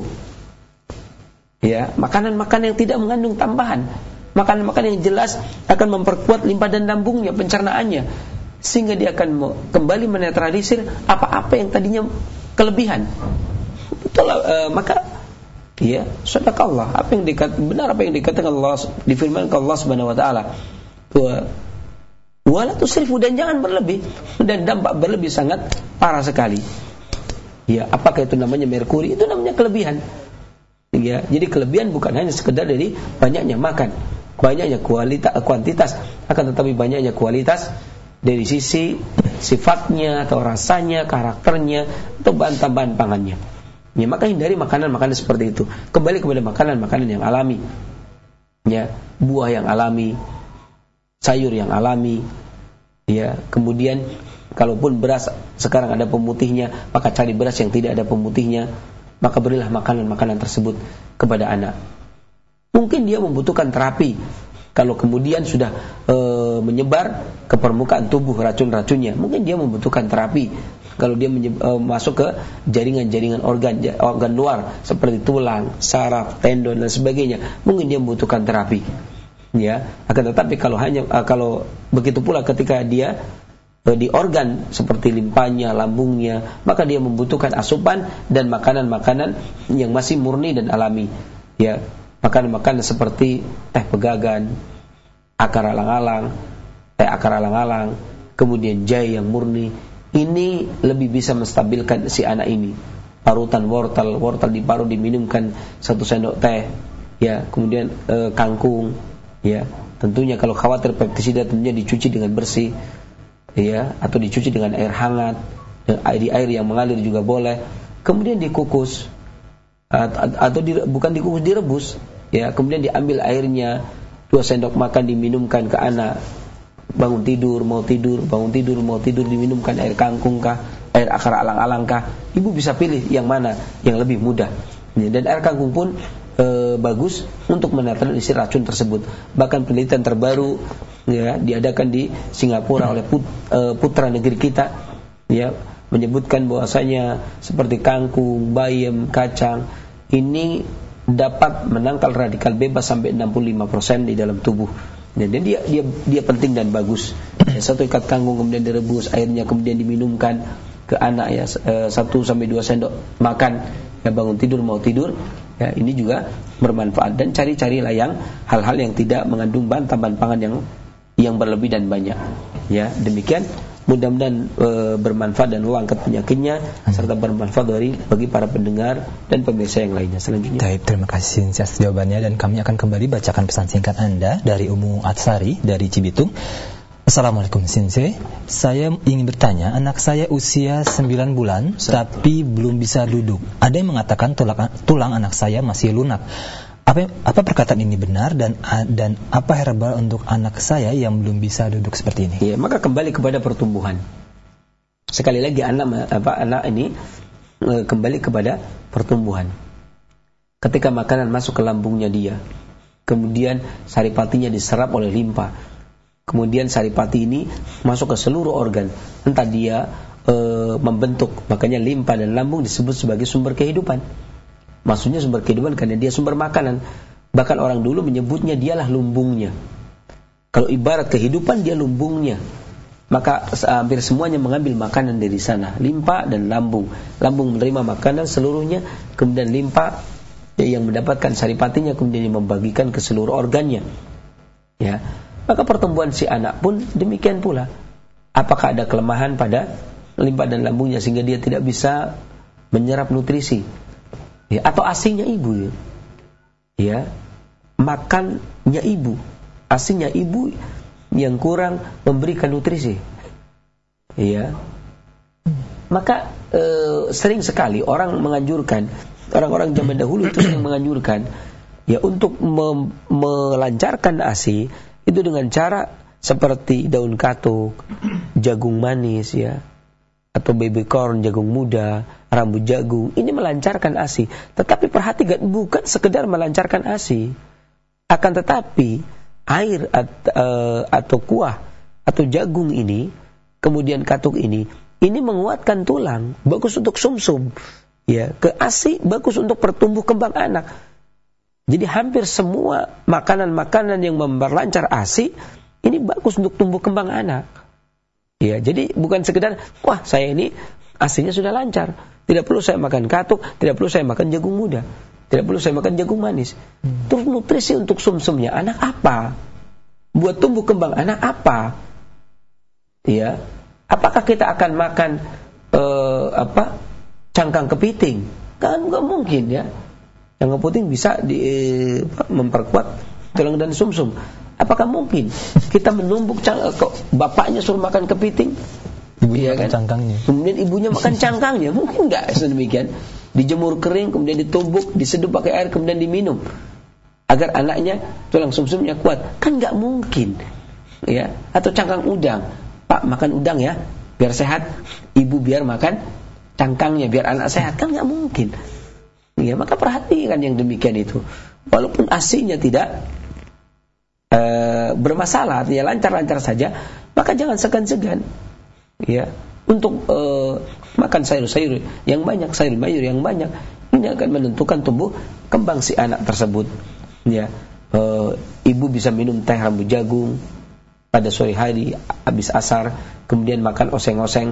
Ya, makanan-makanan yang tidak mengandung tambahan. Makanan-makanan yang jelas akan memperkuat limpa dan lambungnya, pencernaannya, sehingga dia akan kembali menetralisir apa-apa yang tadinya kelebihan. Betul, uh, maka ya, sadaqallah, apa yang dikat, benar apa yang dikatakan Allah, difirmankan Allah Subhanahu wa taala, wa wala tusrifu, dan jangan berlebih, dan dampak berlebih sangat parah sekali. Ya, apakah itu namanya merkuri? Itu namanya kelebihan. Ya, jadi kelebihan bukan hanya sekedar dari banyaknya makan, banyaknya kualitas, kuantitas, akan tetapi banyaknya kualitas dari sisi sifatnya atau rasanya, karakternya atau bahan-bahan pangannya. Ya, maka hindari makanan-makanan seperti itu. Kembali kepada makanan-makanan yang alami. Ya, buah yang alami, sayur yang alami. Ya, kemudian kalaupun beras sekarang ada pemutihnya, maka cari beras yang tidak ada pemutihnya. Maka berilah makanan-makanan tersebut kepada anak. Mungkin dia membutuhkan terapi. Kalau kemudian sudah e, menyebar ke permukaan tubuh racun-racunnya, mungkin dia membutuhkan terapi. Kalau dia menye, e, masuk ke jaringan-jaringan organ organ luar seperti tulang, saraf, tendon dan sebagainya, mungkin dia membutuhkan terapi. Ya, akan tetapi kalau hanya e, kalau begitu pula ketika dia e, di organ seperti limpanya, lambungnya, maka dia membutuhkan asupan dan makanan-makanan yang masih murni dan alami. Ya, makanan-makanan seperti teh pegagan, akar alang-alang, teh akar alang-alang, kemudian jahe yang murni. Ini lebih bisa menstabilkan si anak ini. Parutan wortel, wortel diparut diminumkan satu sendok teh, ya, kemudian e, kangkung, ya. Tentunya kalau khawatir pestisida tentunya dicuci dengan bersih, ya, atau dicuci dengan air hangat, di air yang mengalir juga boleh. Kemudian dikukus atau di, bukan dikukus, direbus. Ya, kemudian diambil airnya, dua sendok makan diminumkan ke anak. Bangun tidur, mau tidur, bangun tidur, mau tidur diminumkan air kangkung kah, air akar alang-alang kah. Ibu bisa pilih yang mana yang lebih mudah. Ya, dan air kangkung pun e, bagus untuk menetralisir racun tersebut. Bahkan penelitian terbaru ya diadakan di Singapura oleh put, e, putra negeri kita, ya, menyebutkan bahwasanya seperti kangkung, bayam, kacang ini dapat menangkal radikal bebas sampai enam puluh lima persen di dalam tubuh. Dan dia dia dia penting dan bagus. Ya, satu ikat kangkung kemudian direbus, airnya kemudian diminumkan ke anak, ya, satu sampai dua sendok makan, ya, bangun tidur mau tidur. Ya, ini juga bermanfaat. Dan cari-carilah yang hal-hal yang tidak mengandung bahan tambahan pangan yang yang berlebih dan banyak. Ya, demikian. Mudah-mudahan e, bermanfaat dan mengangkat penyakitnya, hmm. serta bermanfaat dari bagi para pendengar dan pemirsa yang lainnya. Selanjutnya. Baik, terima kasih atas jawabannya, dan kami akan kembali bacakan pesan singkat Anda dari Umu Atsari dari Cibitung. Assalamualaikum Sensei, saya ingin bertanya, anak saya usia sembilan bulan tapi belum bisa duduk. Ada yang mengatakan tulang, tulang anak saya masih lunak. Apa, apa perkataan ini benar, dan dan apa herbal untuk anak saya yang belum bisa duduk seperti ini? Ya, maka kembali kepada pertumbuhan. Sekali lagi anak apa anak ini e, kembali kepada pertumbuhan. Ketika makanan masuk ke lambungnya dia, kemudian saripatinya diserap oleh limpa, kemudian saripati ini masuk ke seluruh organ, entah dia e, membentuk. Makanya limpa dan lambung disebut sebagai sumber kehidupan. Maksudnya sumber kehidupan karena dia sumber makanan. Bahkan orang dulu menyebutnya dialah lumbungnya. Kalau ibarat kehidupan, dia lumbungnya. Maka hampir semuanya mengambil makanan dari sana. Limpa dan lambung. Lambung menerima makanan seluruhnya, kemudian limpa yang mendapatkan saripatinya, kemudian membagikan ke seluruh organnya. Ya, maka pertumbuhan si anak pun demikian pula. Apakah ada kelemahan pada limpa dan lambungnya sehingga dia tidak bisa menyerap nutrisi? Ya, atau asinya ibu, ya, ya, makannya ibu, asinya ibu yang kurang memberikan nutrisi, ya, maka e, sering sekali orang menganjurkan, orang-orang zaman dahulu itu sering menganjurkan, ya, untuk mem- melancarkan asi itu dengan cara seperti daun katuk, jagung manis, ya, atau baby corn, jagung muda, rambut jagung, ini melancarkan asi. Tetapi perhatikan, bukan sekedar melancarkan asi, akan tetapi air at, uh, atau kuah atau jagung ini, kemudian katuk ini, ini menguatkan tulang, bagus untuk sumsum, ya, ke asi bagus untuk pertumbuh kembang anak. Jadi hampir semua makanan-makanan yang memperlancar asi ini bagus untuk tumbuh kembang anak. Ya, jadi bukan sekedar, wah saya ini asinya sudah lancar, tidak perlu saya makan katuk, tidak perlu saya makan jagung muda, tidak perlu saya makan jagung manis. Hmm. Terus nutrisi untuk sumsumnya anak apa? Buat tumbuh kembang anak apa? Ya, apakah kita akan makan uh, apa cangkang kepiting? Kan nggak mungkin, ya. Cangkang kepiting bisa di, uh, memperkuat tulang dan sumsum. Apakah mungkin kita menumbuk cang- bapaknya suruh makan kepiting? Ibunya makan kan? cangkangnya. Kemudian ibunya makan cangkangnya, mungkin nggak sedemikian. Dijemur kering, kemudian ditumbuk, diseduh pakai air, kemudian diminum agar anaknya tulang sumsumnya kuat. Kan nggak mungkin, ya. Atau cangkang udang, Pak makan udang ya, biar sehat. Ibu biar makan cangkangnya, biar anak sehat. Kan nggak mungkin. Ya, maka perhatikan yang demikian itu. Walaupun aslinya tidak uh, bermasalah, ya lancar-lancar saja, maka jangan segan-segan, ya, untuk uh, makan sayur-sayur yang banyak, sayur mayur yang banyak. Ini akan menentukan tumbuh kembang si anak tersebut. Ya, uh, ibu bisa minum teh rambu jagung pada sore hari habis asar, kemudian makan oseng-oseng.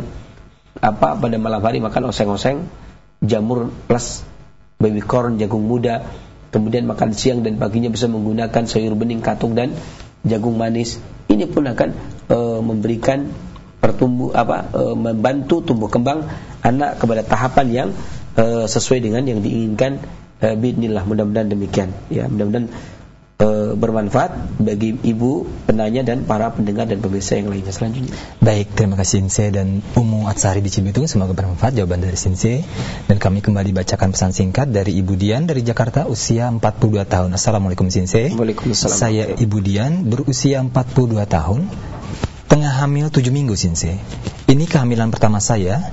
Apa pada malam hari makan oseng-oseng, jamur plus baby corn, jagung muda. Kemudian makan siang dan paginya bisa menggunakan sayur bening, katung dan jagung manis. Ini pun akan e, memberikan pertumbuh apa e, membantu tumbuh kembang anak kepada tahapan yang e, sesuai dengan yang diinginkan. E, Bismillah, mudah-mudahan demikian. Ya, mudah-mudahan e, bermanfaat bagi ibu penanya dan para pendengar dan pemirsa yang lainnya selanjutnya. Baik, terima kasih Sinse dan Umu Atsari di Cibitung. Semoga bermanfaat jawaban dari Sinse. Dan kami kembali bacakan pesan singkat dari Ibu Dian dari Jakarta, usia empat puluh dua tahun. Assalamualaikum Sinse. Waalaikumsalam. Saya Ibu Dian, berusia empat puluh dua tahun, tengah hamil tujuh minggu Sinse. Ini kehamilan pertama saya.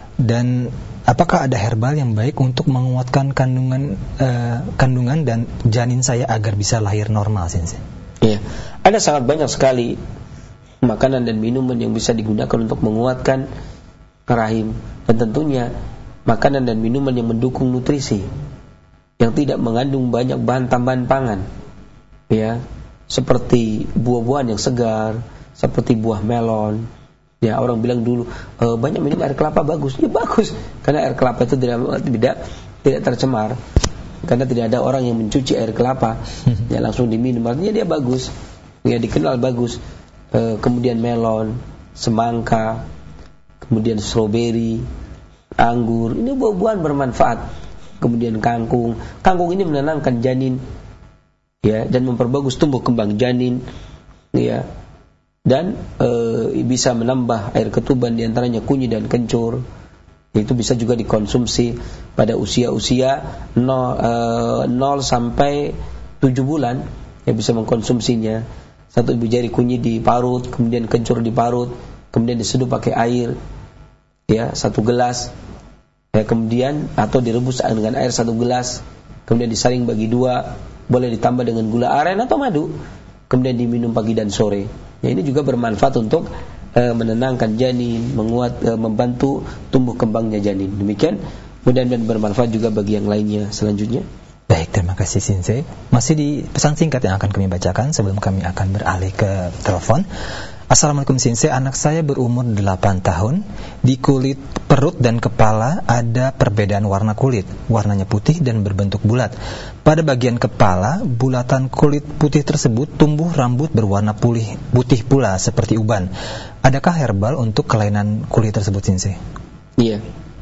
Dan apakah ada herbal yang baik untuk menguatkan kandungan uh, kandungan dan janin saya agar bisa lahir normal, Sinse? Iya, ada sangat banyak sekali makanan dan minuman yang bisa digunakan untuk menguatkan rahim, dan tentunya makanan dan minuman yang mendukung nutrisi, yang tidak mengandung banyak bahan tambahan pangan, ya, seperti buah-buahan yang segar, seperti buah melon. Ya, orang bilang dulu e, banyak minum air kelapa bagus. Ya bagus, karena air kelapa itu tidak tidak tidak tercemar, karena tidak ada orang yang mencuci air kelapa, ya langsung diminum. Artinya dia bagus, ya dikenal bagus. E, kemudian melon, semangka, kemudian stroberi, anggur, ini buah-buahan bermanfaat. Kemudian kangkung, kangkung ini menenangkan janin, ya, dan memperbagus tumbuh kembang janin, ya. Dan e, bisa menambah air ketuban, diantaranya kunyit dan kencur. Itu bisa juga dikonsumsi pada usia-usia nol sampai tujuh bulan, ya bisa mengkonsumsinya. Satu ibu jari kunyit diparut, kemudian kencur diparut, kemudian diseduh pakai air, ya, satu gelas, ya, kemudian atau direbus dengan air satu gelas, kemudian disaring bagi dua, boleh ditambah dengan gula aren atau madu, kemudian diminum pagi dan sore. Ya, ini juga bermanfaat untuk e, menenangkan janin, menguat, e, membantu tumbuh kembangnya janin. Demikian, mudah-mudahan bermanfaat juga bagi yang lainnya selanjutnya. Baik, terima kasih Sinse. Masih di pesan singkat yang akan kami bacakan sebelum kami akan beralih ke telepon. Assalamualaikum Sinse, anak saya berumur delapan tahun. Di kulit perut dan kepala ada perbedaan warna kulit. Warnanya putih dan berbentuk bulat. Pada bagian kepala, bulatan kulit putih tersebut tumbuh rambut berwarna pulih, putih pula seperti uban. Adakah herbal untuk kelainan kulit tersebut, Sinse? Iya.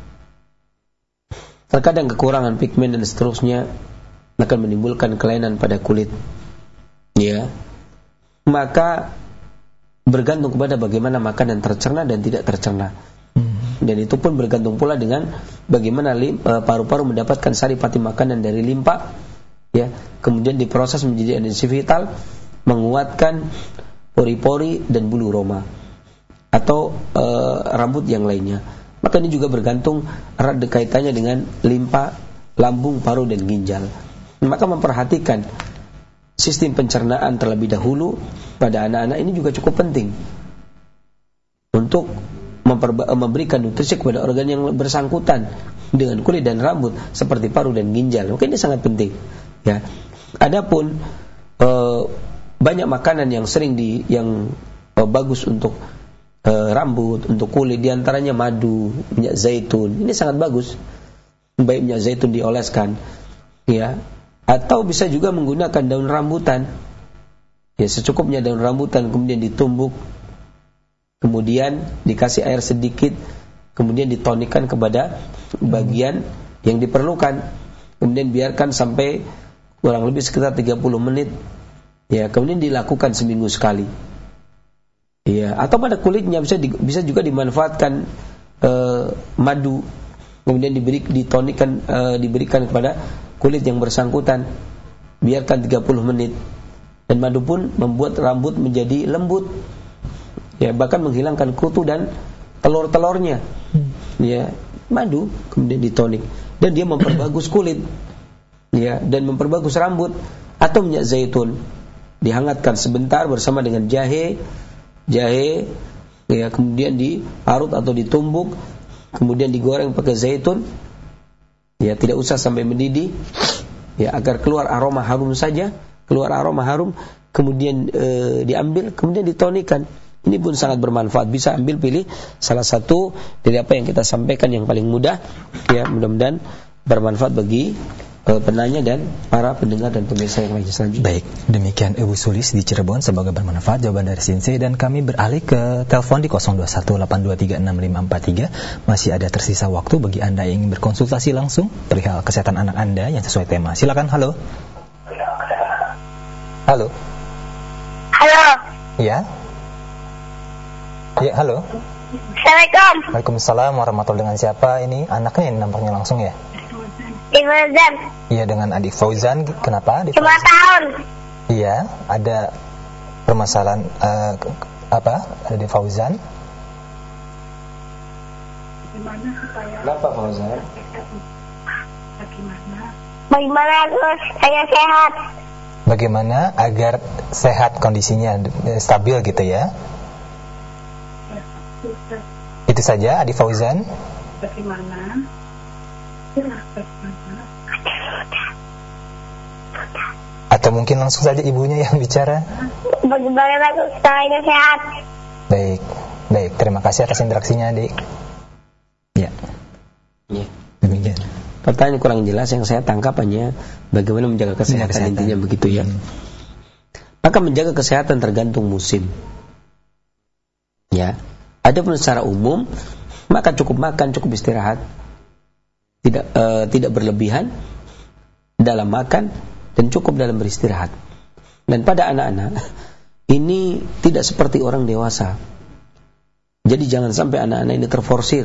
Terkadang kekurangan pigmen dan seterusnya akan menimbulkan kelainan pada kulit. Ya. Maka bergantung kepada bagaimana makanan tercerna dan tidak tercerna. Dan itu pun bergantung pula dengan bagaimana lim, e, paru-paru mendapatkan saripati makanan dari limpa, ya, kemudian diproses menjadi energi vital, menguatkan pori-pori dan bulu roma atau e, rambut yang lainnya. Maka ini juga bergantung erat kaitannya dengan limpa, lambung, paru dan ginjal. Maka memperhatikan sistem pencernaan terlebih dahulu pada anak-anak ini juga cukup penting untuk memperba- memberikan nutrisi kepada organ yang bersangkutan dengan kulit dan rambut seperti paru dan ginjal. Mungkin ini sangat penting. Ya. Adapun e, banyak makanan yang sering di yang e, bagus untuk e, rambut, untuk kulit, diantaranya madu, minyak zaitun. Ini sangat bagus. Baik minyak zaitun dioleskan, ya. Atau bisa juga menggunakan daun rambutan, ya, secukupnya daun rambutan, kemudian ditumbuk, kemudian dikasih air sedikit, kemudian ditonikan kepada bagian yang diperlukan, kemudian biarkan sampai kurang lebih sekitar tiga puluh menit, ya, kemudian dilakukan seminggu sekali, Ya, atau pada kulitnya bisa di, bisa juga dimanfaatkan uh, madu, kemudian diberi ditonikan uh, diberikan kepada kulit yang bersangkutan. Biarkan tiga puluh menit. Dan madu pun membuat rambut menjadi lembut. Ya, bahkan menghilangkan kutu dan telur-telurnya. Hmm. Ya, madu kemudian ditonik dan dia memperbagus kulit. Ya, dan memperbagus rambut. Atau minyak zaitun dihangatkan sebentar bersama dengan jahe. Jahe ya, kemudian diparut atau ditumbuk, kemudian digoreng pakai zaitun. Ya, tidak usah sampai mendidih. Ya, agar keluar aroma harum saja, keluar aroma harum, kemudian e, diambil, kemudian ditonikan. Ini pun sangat bermanfaat. Bisa ambil pilih salah satu dari apa yang kita sampaikan yang paling mudah. Ya, mudah-mudahan bermanfaat bagi e, penanya dan para pendengar dan pemirsa yang lain selanjutnya. Baik, demikian Ibu Sulis di Cirebon, semoga bermanfaat jawaban dari Sinse, dan kami beralih ke telepon di nol dua satu delapan dua tiga enam lima empat tiga. Masih ada tersisa waktu bagi Anda yang ingin berkonsultasi langsung perihal kesehatan anak Anda yang sesuai tema. Silakan. Halo. Halo. Halo. Ya. Ya, halo. Assalamualaikum. Waalaikumsalam warahmatullahi. Dengan siapa ini? Anaknya ini nomornya langsung ya? Adik Fauzan. Iya, dengan Adik Fauzan. Kenapa? Adik Cuma Fauzan? tahun. Iya, ada permasalahan uh, apa? Adik Fauzan? Bagaimana supaya Kenapa Fauzan? Bagaimana? Bagaimana terus saya sehat? Bagaimana agar sehat kondisinya stabil gitu ya? Susah. Itu saja Adik Fauzan. Bagaimana? Ya, bagaimana? Atau mungkin langsung saja ibunya yang bicara. Bagaimana terus saya sehat? Baik, baik. Terima kasih atas interaksinya, Adik. Ya. Ya. Demikian. Pertanyaan kurang jelas, yang saya tangkap hanya bagaimana menjaga kesehatan, kesehatan. Intinya begitu ya. Hmm. Maka menjaga kesehatan tergantung musim. Ya. Adapun secara umum, maka cukup makan, cukup istirahat. Tidak uh, tidak berlebihan dalam makan dan cukup dalam beristirahat. Dan pada anak-anak ini tidak seperti orang dewasa. Jadi jangan sampai anak-anak ini terforsir.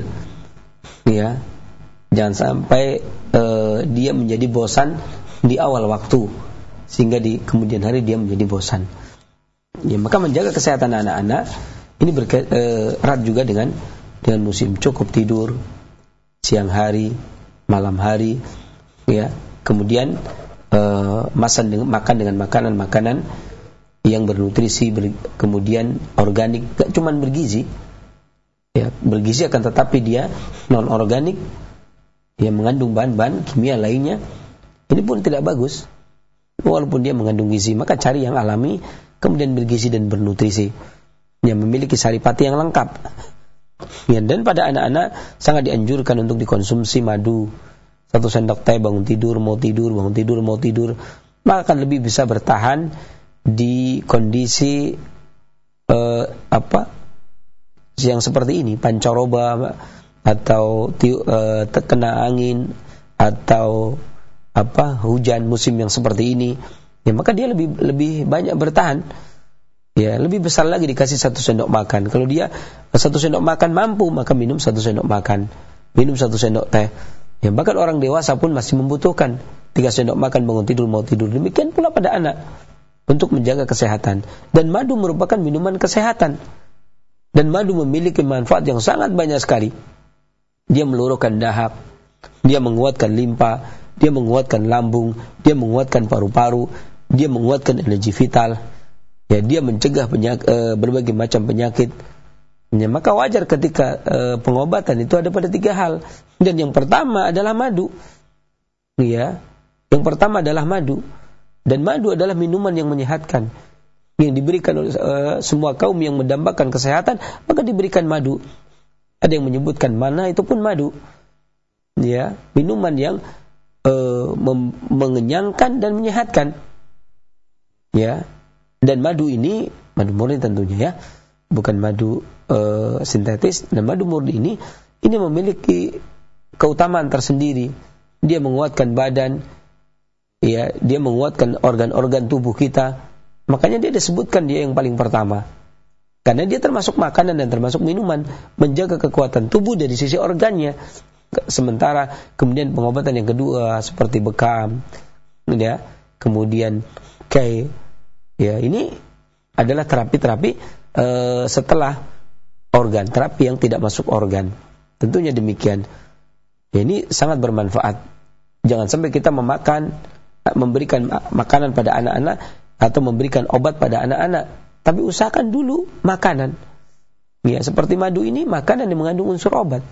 Ya. Jangan sampai uh, dia menjadi bosan di awal waktu sehingga di kemudian hari dia menjadi bosan. Ya, maka menjaga kesehatan anak-anak ini bererat uh, juga dengan dengan musim. Cukup tidur siang hari, malam hari, ya. Kemudian uh, makan dengan makan dengan makanan-makanan yang bernutrisi, ber, kemudian organik, gak cuman bergizi. Ya, bergizi akan tetapi dia non organik, yang mengandung bahan-bahan kimia lainnya. Ini pun tidak bagus. Walaupun dia mengandung gizi, maka cari yang alami, kemudian bergizi dan bernutrisi, yang memiliki saripati yang lengkap. Ya, dan pada anak-anak sangat dianjurkan untuk dikonsumsi madu. Satu sendok teh bangun tidur, mau tidur, bangun tidur, mau tidur, maka akan lebih bisa bertahan di kondisi eh, apa yang seperti ini, pancaroba atau tiu, eh, terkena angin atau apa hujan musim yang seperti ini. Ya, maka dia lebih lebih banyak bertahan. Ya, lebih besar lagi dikasih satu sendok makan. Kalau dia satu sendok makan mampu, maka minum satu sendok makan, minum satu sendok teh. Ya, bahkan orang dewasa pun masih membutuhkan tiga sendok makan bangun tidur mau tidur. Demikian pula pada anak untuk menjaga kesehatan. Dan madu merupakan minuman kesehatan. Dan madu memiliki manfaat yang sangat banyak sekali. Dia meluruhkan dahak, dia menguatkan limpa, dia menguatkan lambung, dia menguatkan paru-paru, dia menguatkan energi vital. Ya, dia mencegah penyak, e, berbagai macam penyakit. Ya, maka wajar ketika e, pengobatan itu ada pada tiga hal. Dan yang pertama adalah madu. Ya, yang pertama adalah madu. Dan madu adalah minuman yang menyehatkan, yang diberikan oleh e, semua kaum yang mendambakan kesehatan, maka diberikan madu. Ada yang menyebutkan mana itu pun madu. Ya, minuman yang e, mem- mengenyangkan dan menyehatkan. Ya. Dan madu ini, madu murni tentunya ya, bukan madu e, sintetis. Dan madu murni ini, ini memiliki keutamaan tersendiri. Dia menguatkan badan, ya, dia menguatkan organ-organ tubuh kita. Makanya dia disebutkan dia yang paling pertama. Karena dia termasuk makanan dan termasuk minuman, menjaga kekuatan tubuh dari sisi organnya. Sementara kemudian pengobatan yang kedua seperti bekam, ya, kemudian kayak, ya, ini adalah terapi-terapi uh, setelah organ, terapi yang tidak masuk organ. Tentunya demikian. Ya, ini sangat bermanfaat. Jangan sampai kita memakan, memberikan makanan pada anak-anak atau memberikan obat pada anak-anak, tapi usahakan dulu makanan. Ya, seperti madu ini makanan yang mengandung unsur obat.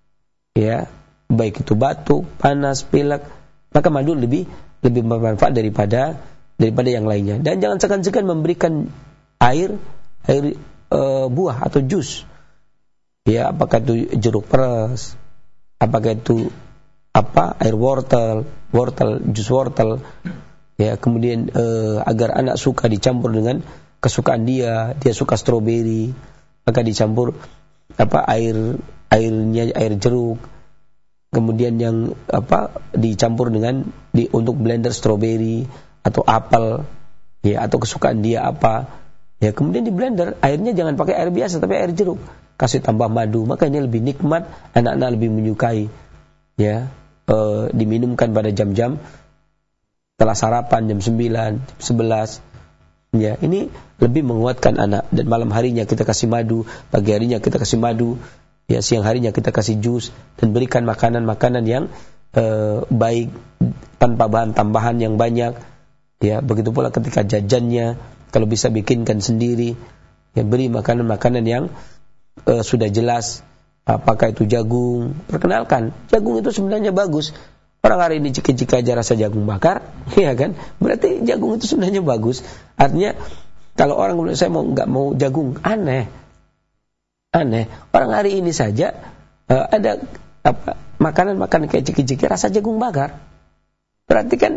Ya, baik itu batuk, panas, pilek, maka madu lebih lebih bermanfaat daripada daripada yang lainnya. Dan jangan segan-segan memberikan air air e, buah atau jus. Ya, apakah itu jeruk peres, apakah itu apa air wortel, wortel, jus wortel. Ya, kemudian e, agar anak suka dicampur dengan kesukaan dia, dia suka stroberi, maka dicampur apa air airnya air jeruk. Kemudian yang apa dicampur dengan di untuk blender stroberi atau apel, ya, atau kesukaan dia apa, ya, kemudian di blender, airnya jangan pakai air biasa tapi air jeruk, kasih tambah madu, maka ini lebih nikmat, anak-anak lebih menyukai, ya, e, diminumkan pada jam-jam setelah sarapan jam sembilan, jam sebelas, ya, ini lebih menguatkan anak. Dan malam harinya kita kasih madu, pagi harinya kita kasih madu, ya, siang harinya kita kasih jus, dan berikan makanan-makanan yang e, baik tanpa bahan tambahan yang banyak. Ya, begitu pula ketika jajannya, kalau bisa bikinkan sendiri. Ya, beri makanan-makanan yang e, sudah jelas, apakah itu jagung. Perkenalkan, jagung itu sebenarnya bagus. Orang hari ini ciki-ciki aja rasa jagung bakar, ya kan? Berarti jagung itu sebenarnya bagus. Artinya kalau orang bilang saya mau nggak mau jagung, aneh. Aneh. Orang hari ini saja uh, ada apa makanan-makanan kayak ciki-ciki rasa jagung bakar. Berarti kan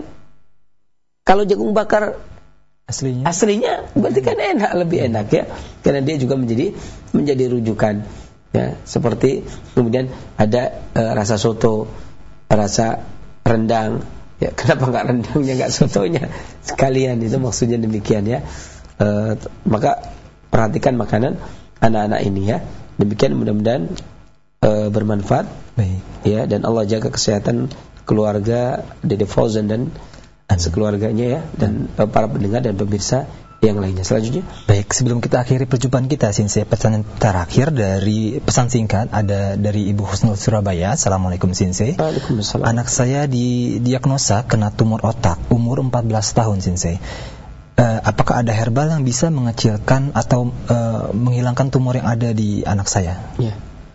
kalau jagung bakar aslinya, aslinya berarti kan enak, lebih enak, ya. Karena dia juga menjadi menjadi rujukan, ya. Seperti kemudian ada uh, rasa soto, rasa rendang, ya. Kenapa nggak rendangnya, nggak sotonya sekalian? Itu maksudnya demikian, ya. Uh, maka perhatikan makanan anak-anak ini, ya. Demikian mudah-mudahan uh, bermanfaat. Baik. Ya, dan Allah jaga kesehatan keluarga Dede Fauzan dan sekeluarganya, ya, dan uh, para pendengar dan pemirsa yang lainnya. Selanjutnya, baik, sebelum kita akhiri perjumpaan kita, Sinse, pesan terakhir dari pesan singkat ada dari Ibu Husnul Surabaya. Assalamualaikum Sinse. Waalaikumsalam. Anak saya didiagnosa kena tumor otak, umur empat belas tahun, Sinse. Uh, apakah ada herbal yang bisa mengecilkan atau uh, menghilangkan tumor yang ada di anak saya? Ya.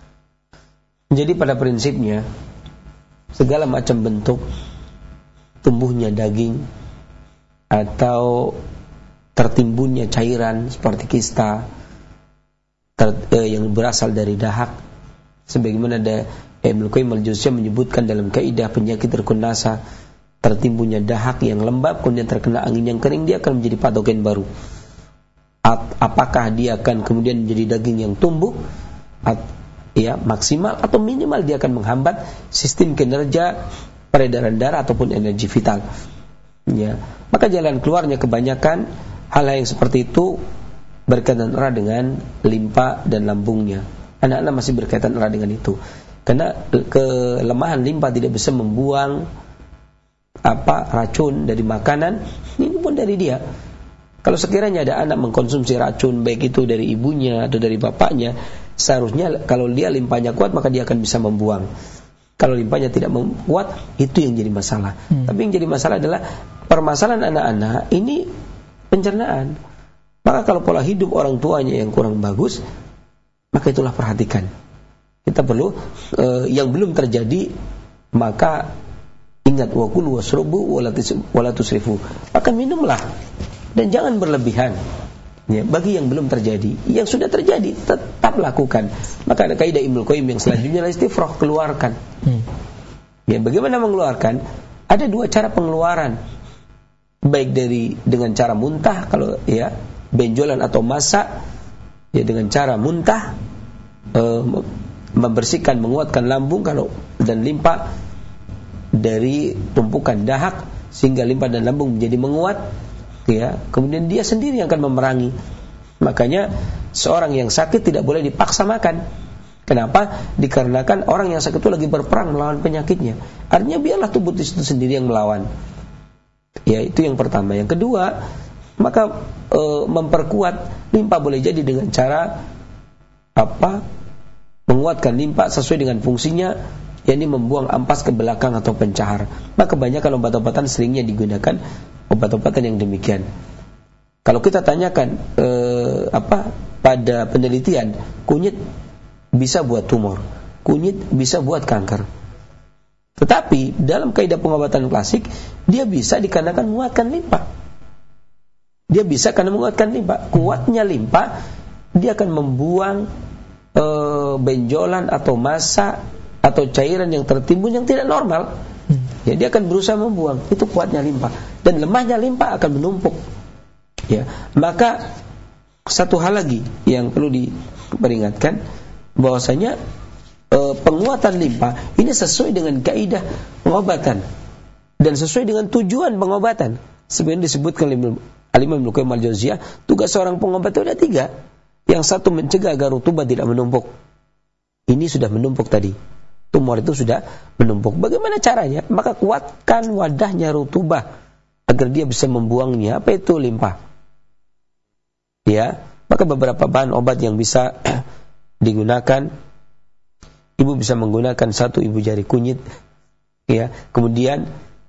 Jadi pada prinsipnya segala macam bentuk tumbuhnya daging atau tertimbunnya cairan seperti kista ter, eh, yang berasal dari dahak, sebagaimana ada Ibnu Qayyim al-Jauziyah menyebutkan dalam kaidah penyakit terkunasa, tertimbunnya dahak yang lembab kemudian terkena angin yang kering, dia akan menjadi patogen baru. At, apakah dia akan kemudian menjadi daging yang tumbuh, at, ya, maksimal, atau minimal dia akan menghambat sistem kinerja peredaran darah ataupun energi vital. Ya, maka jalan keluarnya kebanyakan hal yang seperti itu berkaitan erat dengan limpa dan lambungnya. Anak-anak masih berkaitan erat dengan itu, karena kelemahan limpa tidak bisa membuang apa racun dari makanan, ini pun dari dia. Kalau sekiranya ada anak mengkonsumsi racun, baik itu dari ibunya atau dari bapaknya, seharusnya kalau dia limpanya kuat maka dia akan bisa membuang. Kalau limpanya tidak kuat, itu yang jadi masalah. hmm. Tapi yang jadi masalah adalah permasalahan anak-anak ini pencernaan. Maka kalau pola hidup orang tuanya yang kurang bagus, maka itulah perhatikan. Kita perlu uh, yang belum terjadi, maka ingat, wa kulu wasrubu wala tusrifu. Maka minumlah dan jangan berlebihan. Ya, bagi yang belum terjadi, yang sudah terjadi tetap lakukan. Maka ada kaidah Ibnu Qayyim yang selanjutnya, istifrah, keluarkan. Hmm. Ya, bagaimana mengeluarkan? Ada dua cara pengeluaran. Baik dari dengan cara muntah, kalau ya benjolan atau masak, ya dengan cara muntah, eh, membersihkan, menguatkan lambung kalau dan limpa dari tumpukan dahak sehingga limpa dan lambung menjadi menguat, ya. Kemudian dia sendiri yang akan memerangi, Makanya seorang yang sakit tidak boleh dipaksa makan. Kenapa? Dikarenakan orang yang sakit itu lagi berperang melawan penyakitnya. Artinya biarlah tubuh itu sendiri yang melawan. Ya, itu yang pertama. Yang kedua, maka e, memperkuat limpa boleh jadi dengan cara apa? Menguatkan limpa sesuai dengan fungsinya, yakni membuang ampas ke belakang atau pencahar. Maka kebanyakan obat-obatan seringnya digunakan obat-obatan yang demikian. Kalau kita tanyakan eh, apa pada penelitian, kunyit bisa buat tumor, kunyit bisa buat kanker. Tetapi dalam kaidah pengobatan klasik, dia bisa dikarenakan menguatkan limpa. Dia bisa karena menguatkan limpa. Kuatnya limpa, dia akan membuang eh, benjolan atau massa atau cairan yang tertimbun yang tidak normal. Ya, dia akan berusaha membuang. Itu kuatnya limpa. Dan lemahnya limpa akan menumpuk. Ya, maka satu hal lagi yang perlu diperingatkan, bahwasanya e, penguatan limpa ini sesuai dengan kaidah pengobatan dan sesuai dengan tujuan pengobatan. Sebenarnya disebutkan oleh Al-Imam Ibnu Qayyim Al-Jauziyah, tugas seorang pengobat itu ada tiga. Yang satu mencegah agar rutubah tidak menumpuk. Ini sudah menumpuk tadi. Tumor itu sudah menumpuk. Bagaimana caranya? Maka kuatkan wadahnya rutubah agar dia bisa membuangnya. Apa itu limpa? Ya, maka beberapa bahan obat yang bisa digunakan, ibu bisa menggunakan satu ibu jari kunyit, ya, kemudian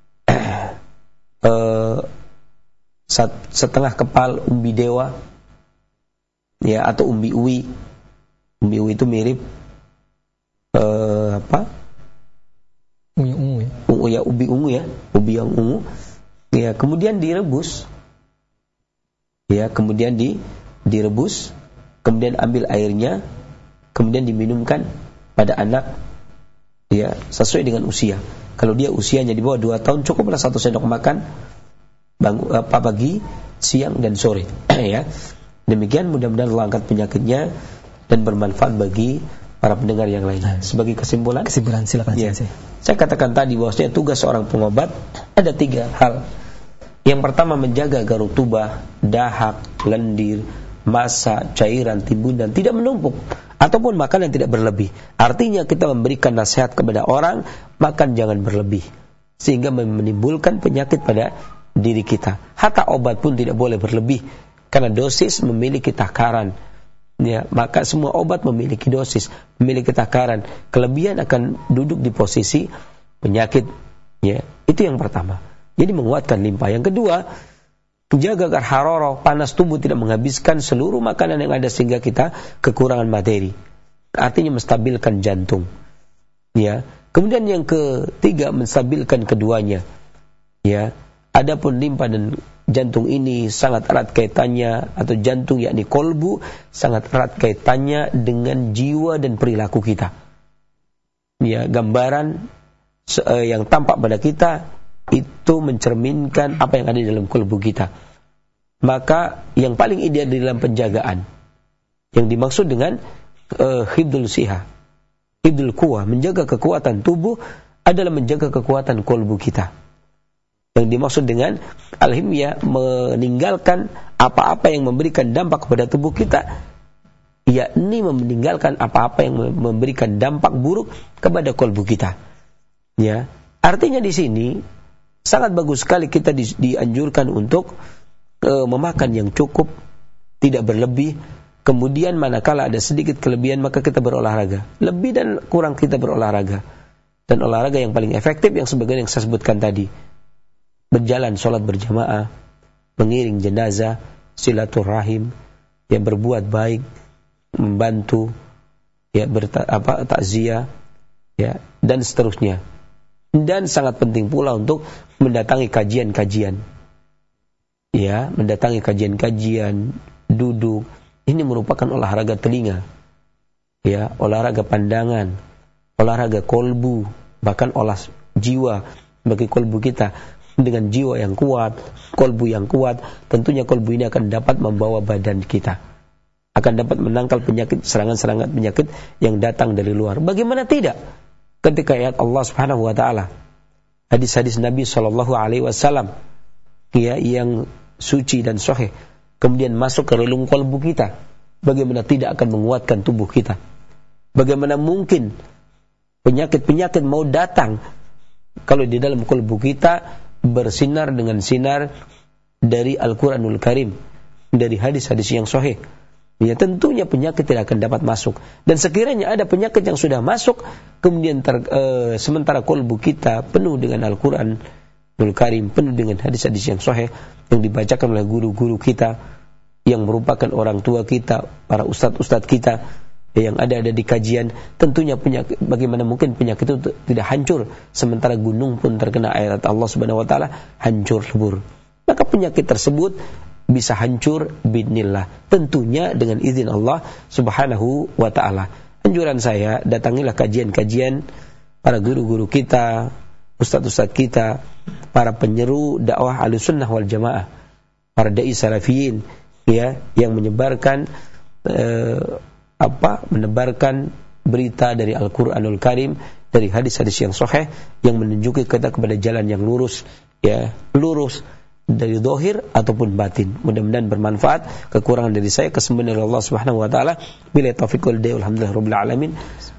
eh, setengah kepal umbi dewa, ya, atau umbi uwi. Umbi uwi itu mirip eh, apa? Ungu, ungu ya. Ungu ya, ubi ungu ya, ubi yang ungu. Ya, kemudian direbus. Ya, kemudian di direbus, kemudian ambil airnya, kemudian diminumkan pada anak, ya, sesuai dengan usia. Kalau dia usianya di bawah dua tahun, cukuplah satu sendok makan bang, apa, pagi, siang dan sore. Ya, demikian mudah-mudahan Allah angkat penyakitnya dan bermanfaat bagi para pendengar yang lain. Sebagai kesimpulan, kesimpulan silakan. Ya, saya katakan tadi bahwasanya tugas seorang pengobat ada tiga hal. Yang pertama, menjaga agar rutubah, dahak, lendir, massa, cairan, timbunan tidak menumpuk, ataupun makan yang tidak berlebih. Artinya kita memberikan nasihat kepada orang, makan jangan berlebih, sehingga menimbulkan penyakit pada diri kita. Hatta obat pun tidak boleh berlebih, karena dosis memiliki takaran. Ya, maka semua obat memiliki dosis, memiliki takaran. Kelebihan akan duduk di posisi penyakit. Ya, itu yang pertama. Jadi menguatkan limpa. Yang kedua, jaga agar hararah, panas tubuh tidak menghabiskan seluruh makanan yang ada sehingga kita kekurangan materi. Artinya menstabilkan jantung. Ya. Kemudian yang ketiga, menstabilkan keduanya. Ya. Adapun limpa dan jantung ini sangat erat kaitannya, atau jantung yakni kolbu sangat erat kaitannya dengan jiwa dan perilaku kita. Ya, gambaran yang tampak pada kita itu mencerminkan apa yang ada di dalam kolbu kita. Maka yang paling ideal di dalam penjagaan, yang dimaksud dengan uh, hibdul siha, hibdul quwa, menjaga kekuatan tubuh adalah menjaga kekuatan kolbu kita. Yang dimaksud dengan al-himyah, meninggalkan apa-apa yang memberikan dampak kepada tubuh kita, yakni meninggalkan apa-apa yang memberikan dampak buruk kepada kolbu kita. Ya, artinya di sini sangat bagus sekali kita di, dianjurkan untuk e, memakan yang cukup, tidak berlebih. Kemudian manakala ada sedikit kelebihan, maka kita berolahraga. Lebih dan kurang kita berolahraga. Dan olahraga yang paling efektif yang sebagaimana yang saya sebutkan tadi, berjalan sholat berjamaah, mengiring jenazah, silaturahim, ya, berbuat baik, membantu, ya, berta, apa, takziah, ya, dan seterusnya. Dan sangat penting pula untuk mendatangi kajian-kajian. Ya, mendatangi kajian-kajian, duduk. Ini merupakan olahraga telinga. Ya, olahraga pandangan, olahraga kolbu, bahkan olah jiwa bagi kolbu kita. Dengan jiwa yang kuat, kolbu yang kuat, tentunya kolbu ini akan dapat membawa badan kita, akan dapat menangkal penyakit, serangan-serangan penyakit yang datang dari luar. Bagaimana tidak? Ketika ayat Allah Subhanahu wa taala, hadis-hadis Nabi sallallahu alaihi wasallam, ya, yang suci dan sahih, kemudian masuk ke relung kalbu kita, bagaimana tidak akan menguatkan tubuh kita? Bagaimana mungkin penyakit-penyakit mau datang kalau di dalam kalbu kita bersinar dengan sinar dari Al-Quranul Karim, dari hadis-hadis yang sahih? Ya, tentunya penyakit tidak akan dapat masuk. Dan sekiranya ada penyakit yang sudah masuk, kemudian ter, e, sementara kalbu kita penuh dengan Al-Quranul Karim, penuh dengan hadis-hadis yang sahih yang dibacakan oleh guru-guru kita, yang merupakan orang tua kita, para ustadz-ustadz kita yang ada-ada di kajian, tentunya penyakit, bagaimana mungkin penyakit itu tidak hancur sementara gunung pun terkena ayat Allah Subhanahu wa taala hancur lebur. Maka penyakit tersebut bisa hancur biidznillah, tentunya dengan izin Allah Subhanahu wa taala. Anjuran saya, datangilah kajian-kajian para guru-guru kita, ustadz-ustadz kita, para penyeru dakwah Ahlussunnah wal Jamaah, para dai salafiyin, ya, yang menyebarkan eh, apa? menebarkan berita dari Al-Qur'anul Karim, dari hadis-hadis yang sahih yang menunjuki kita kepada jalan yang lurus, ya, lurus dari zahir ataupun batin. Mudah-mudahan bermanfaat. Kekurangan dari saya, kesembuhan dari Allah Subhanahu wa taala. Bila taufiq wal hidayah, alhamdulillah rabbil alamin.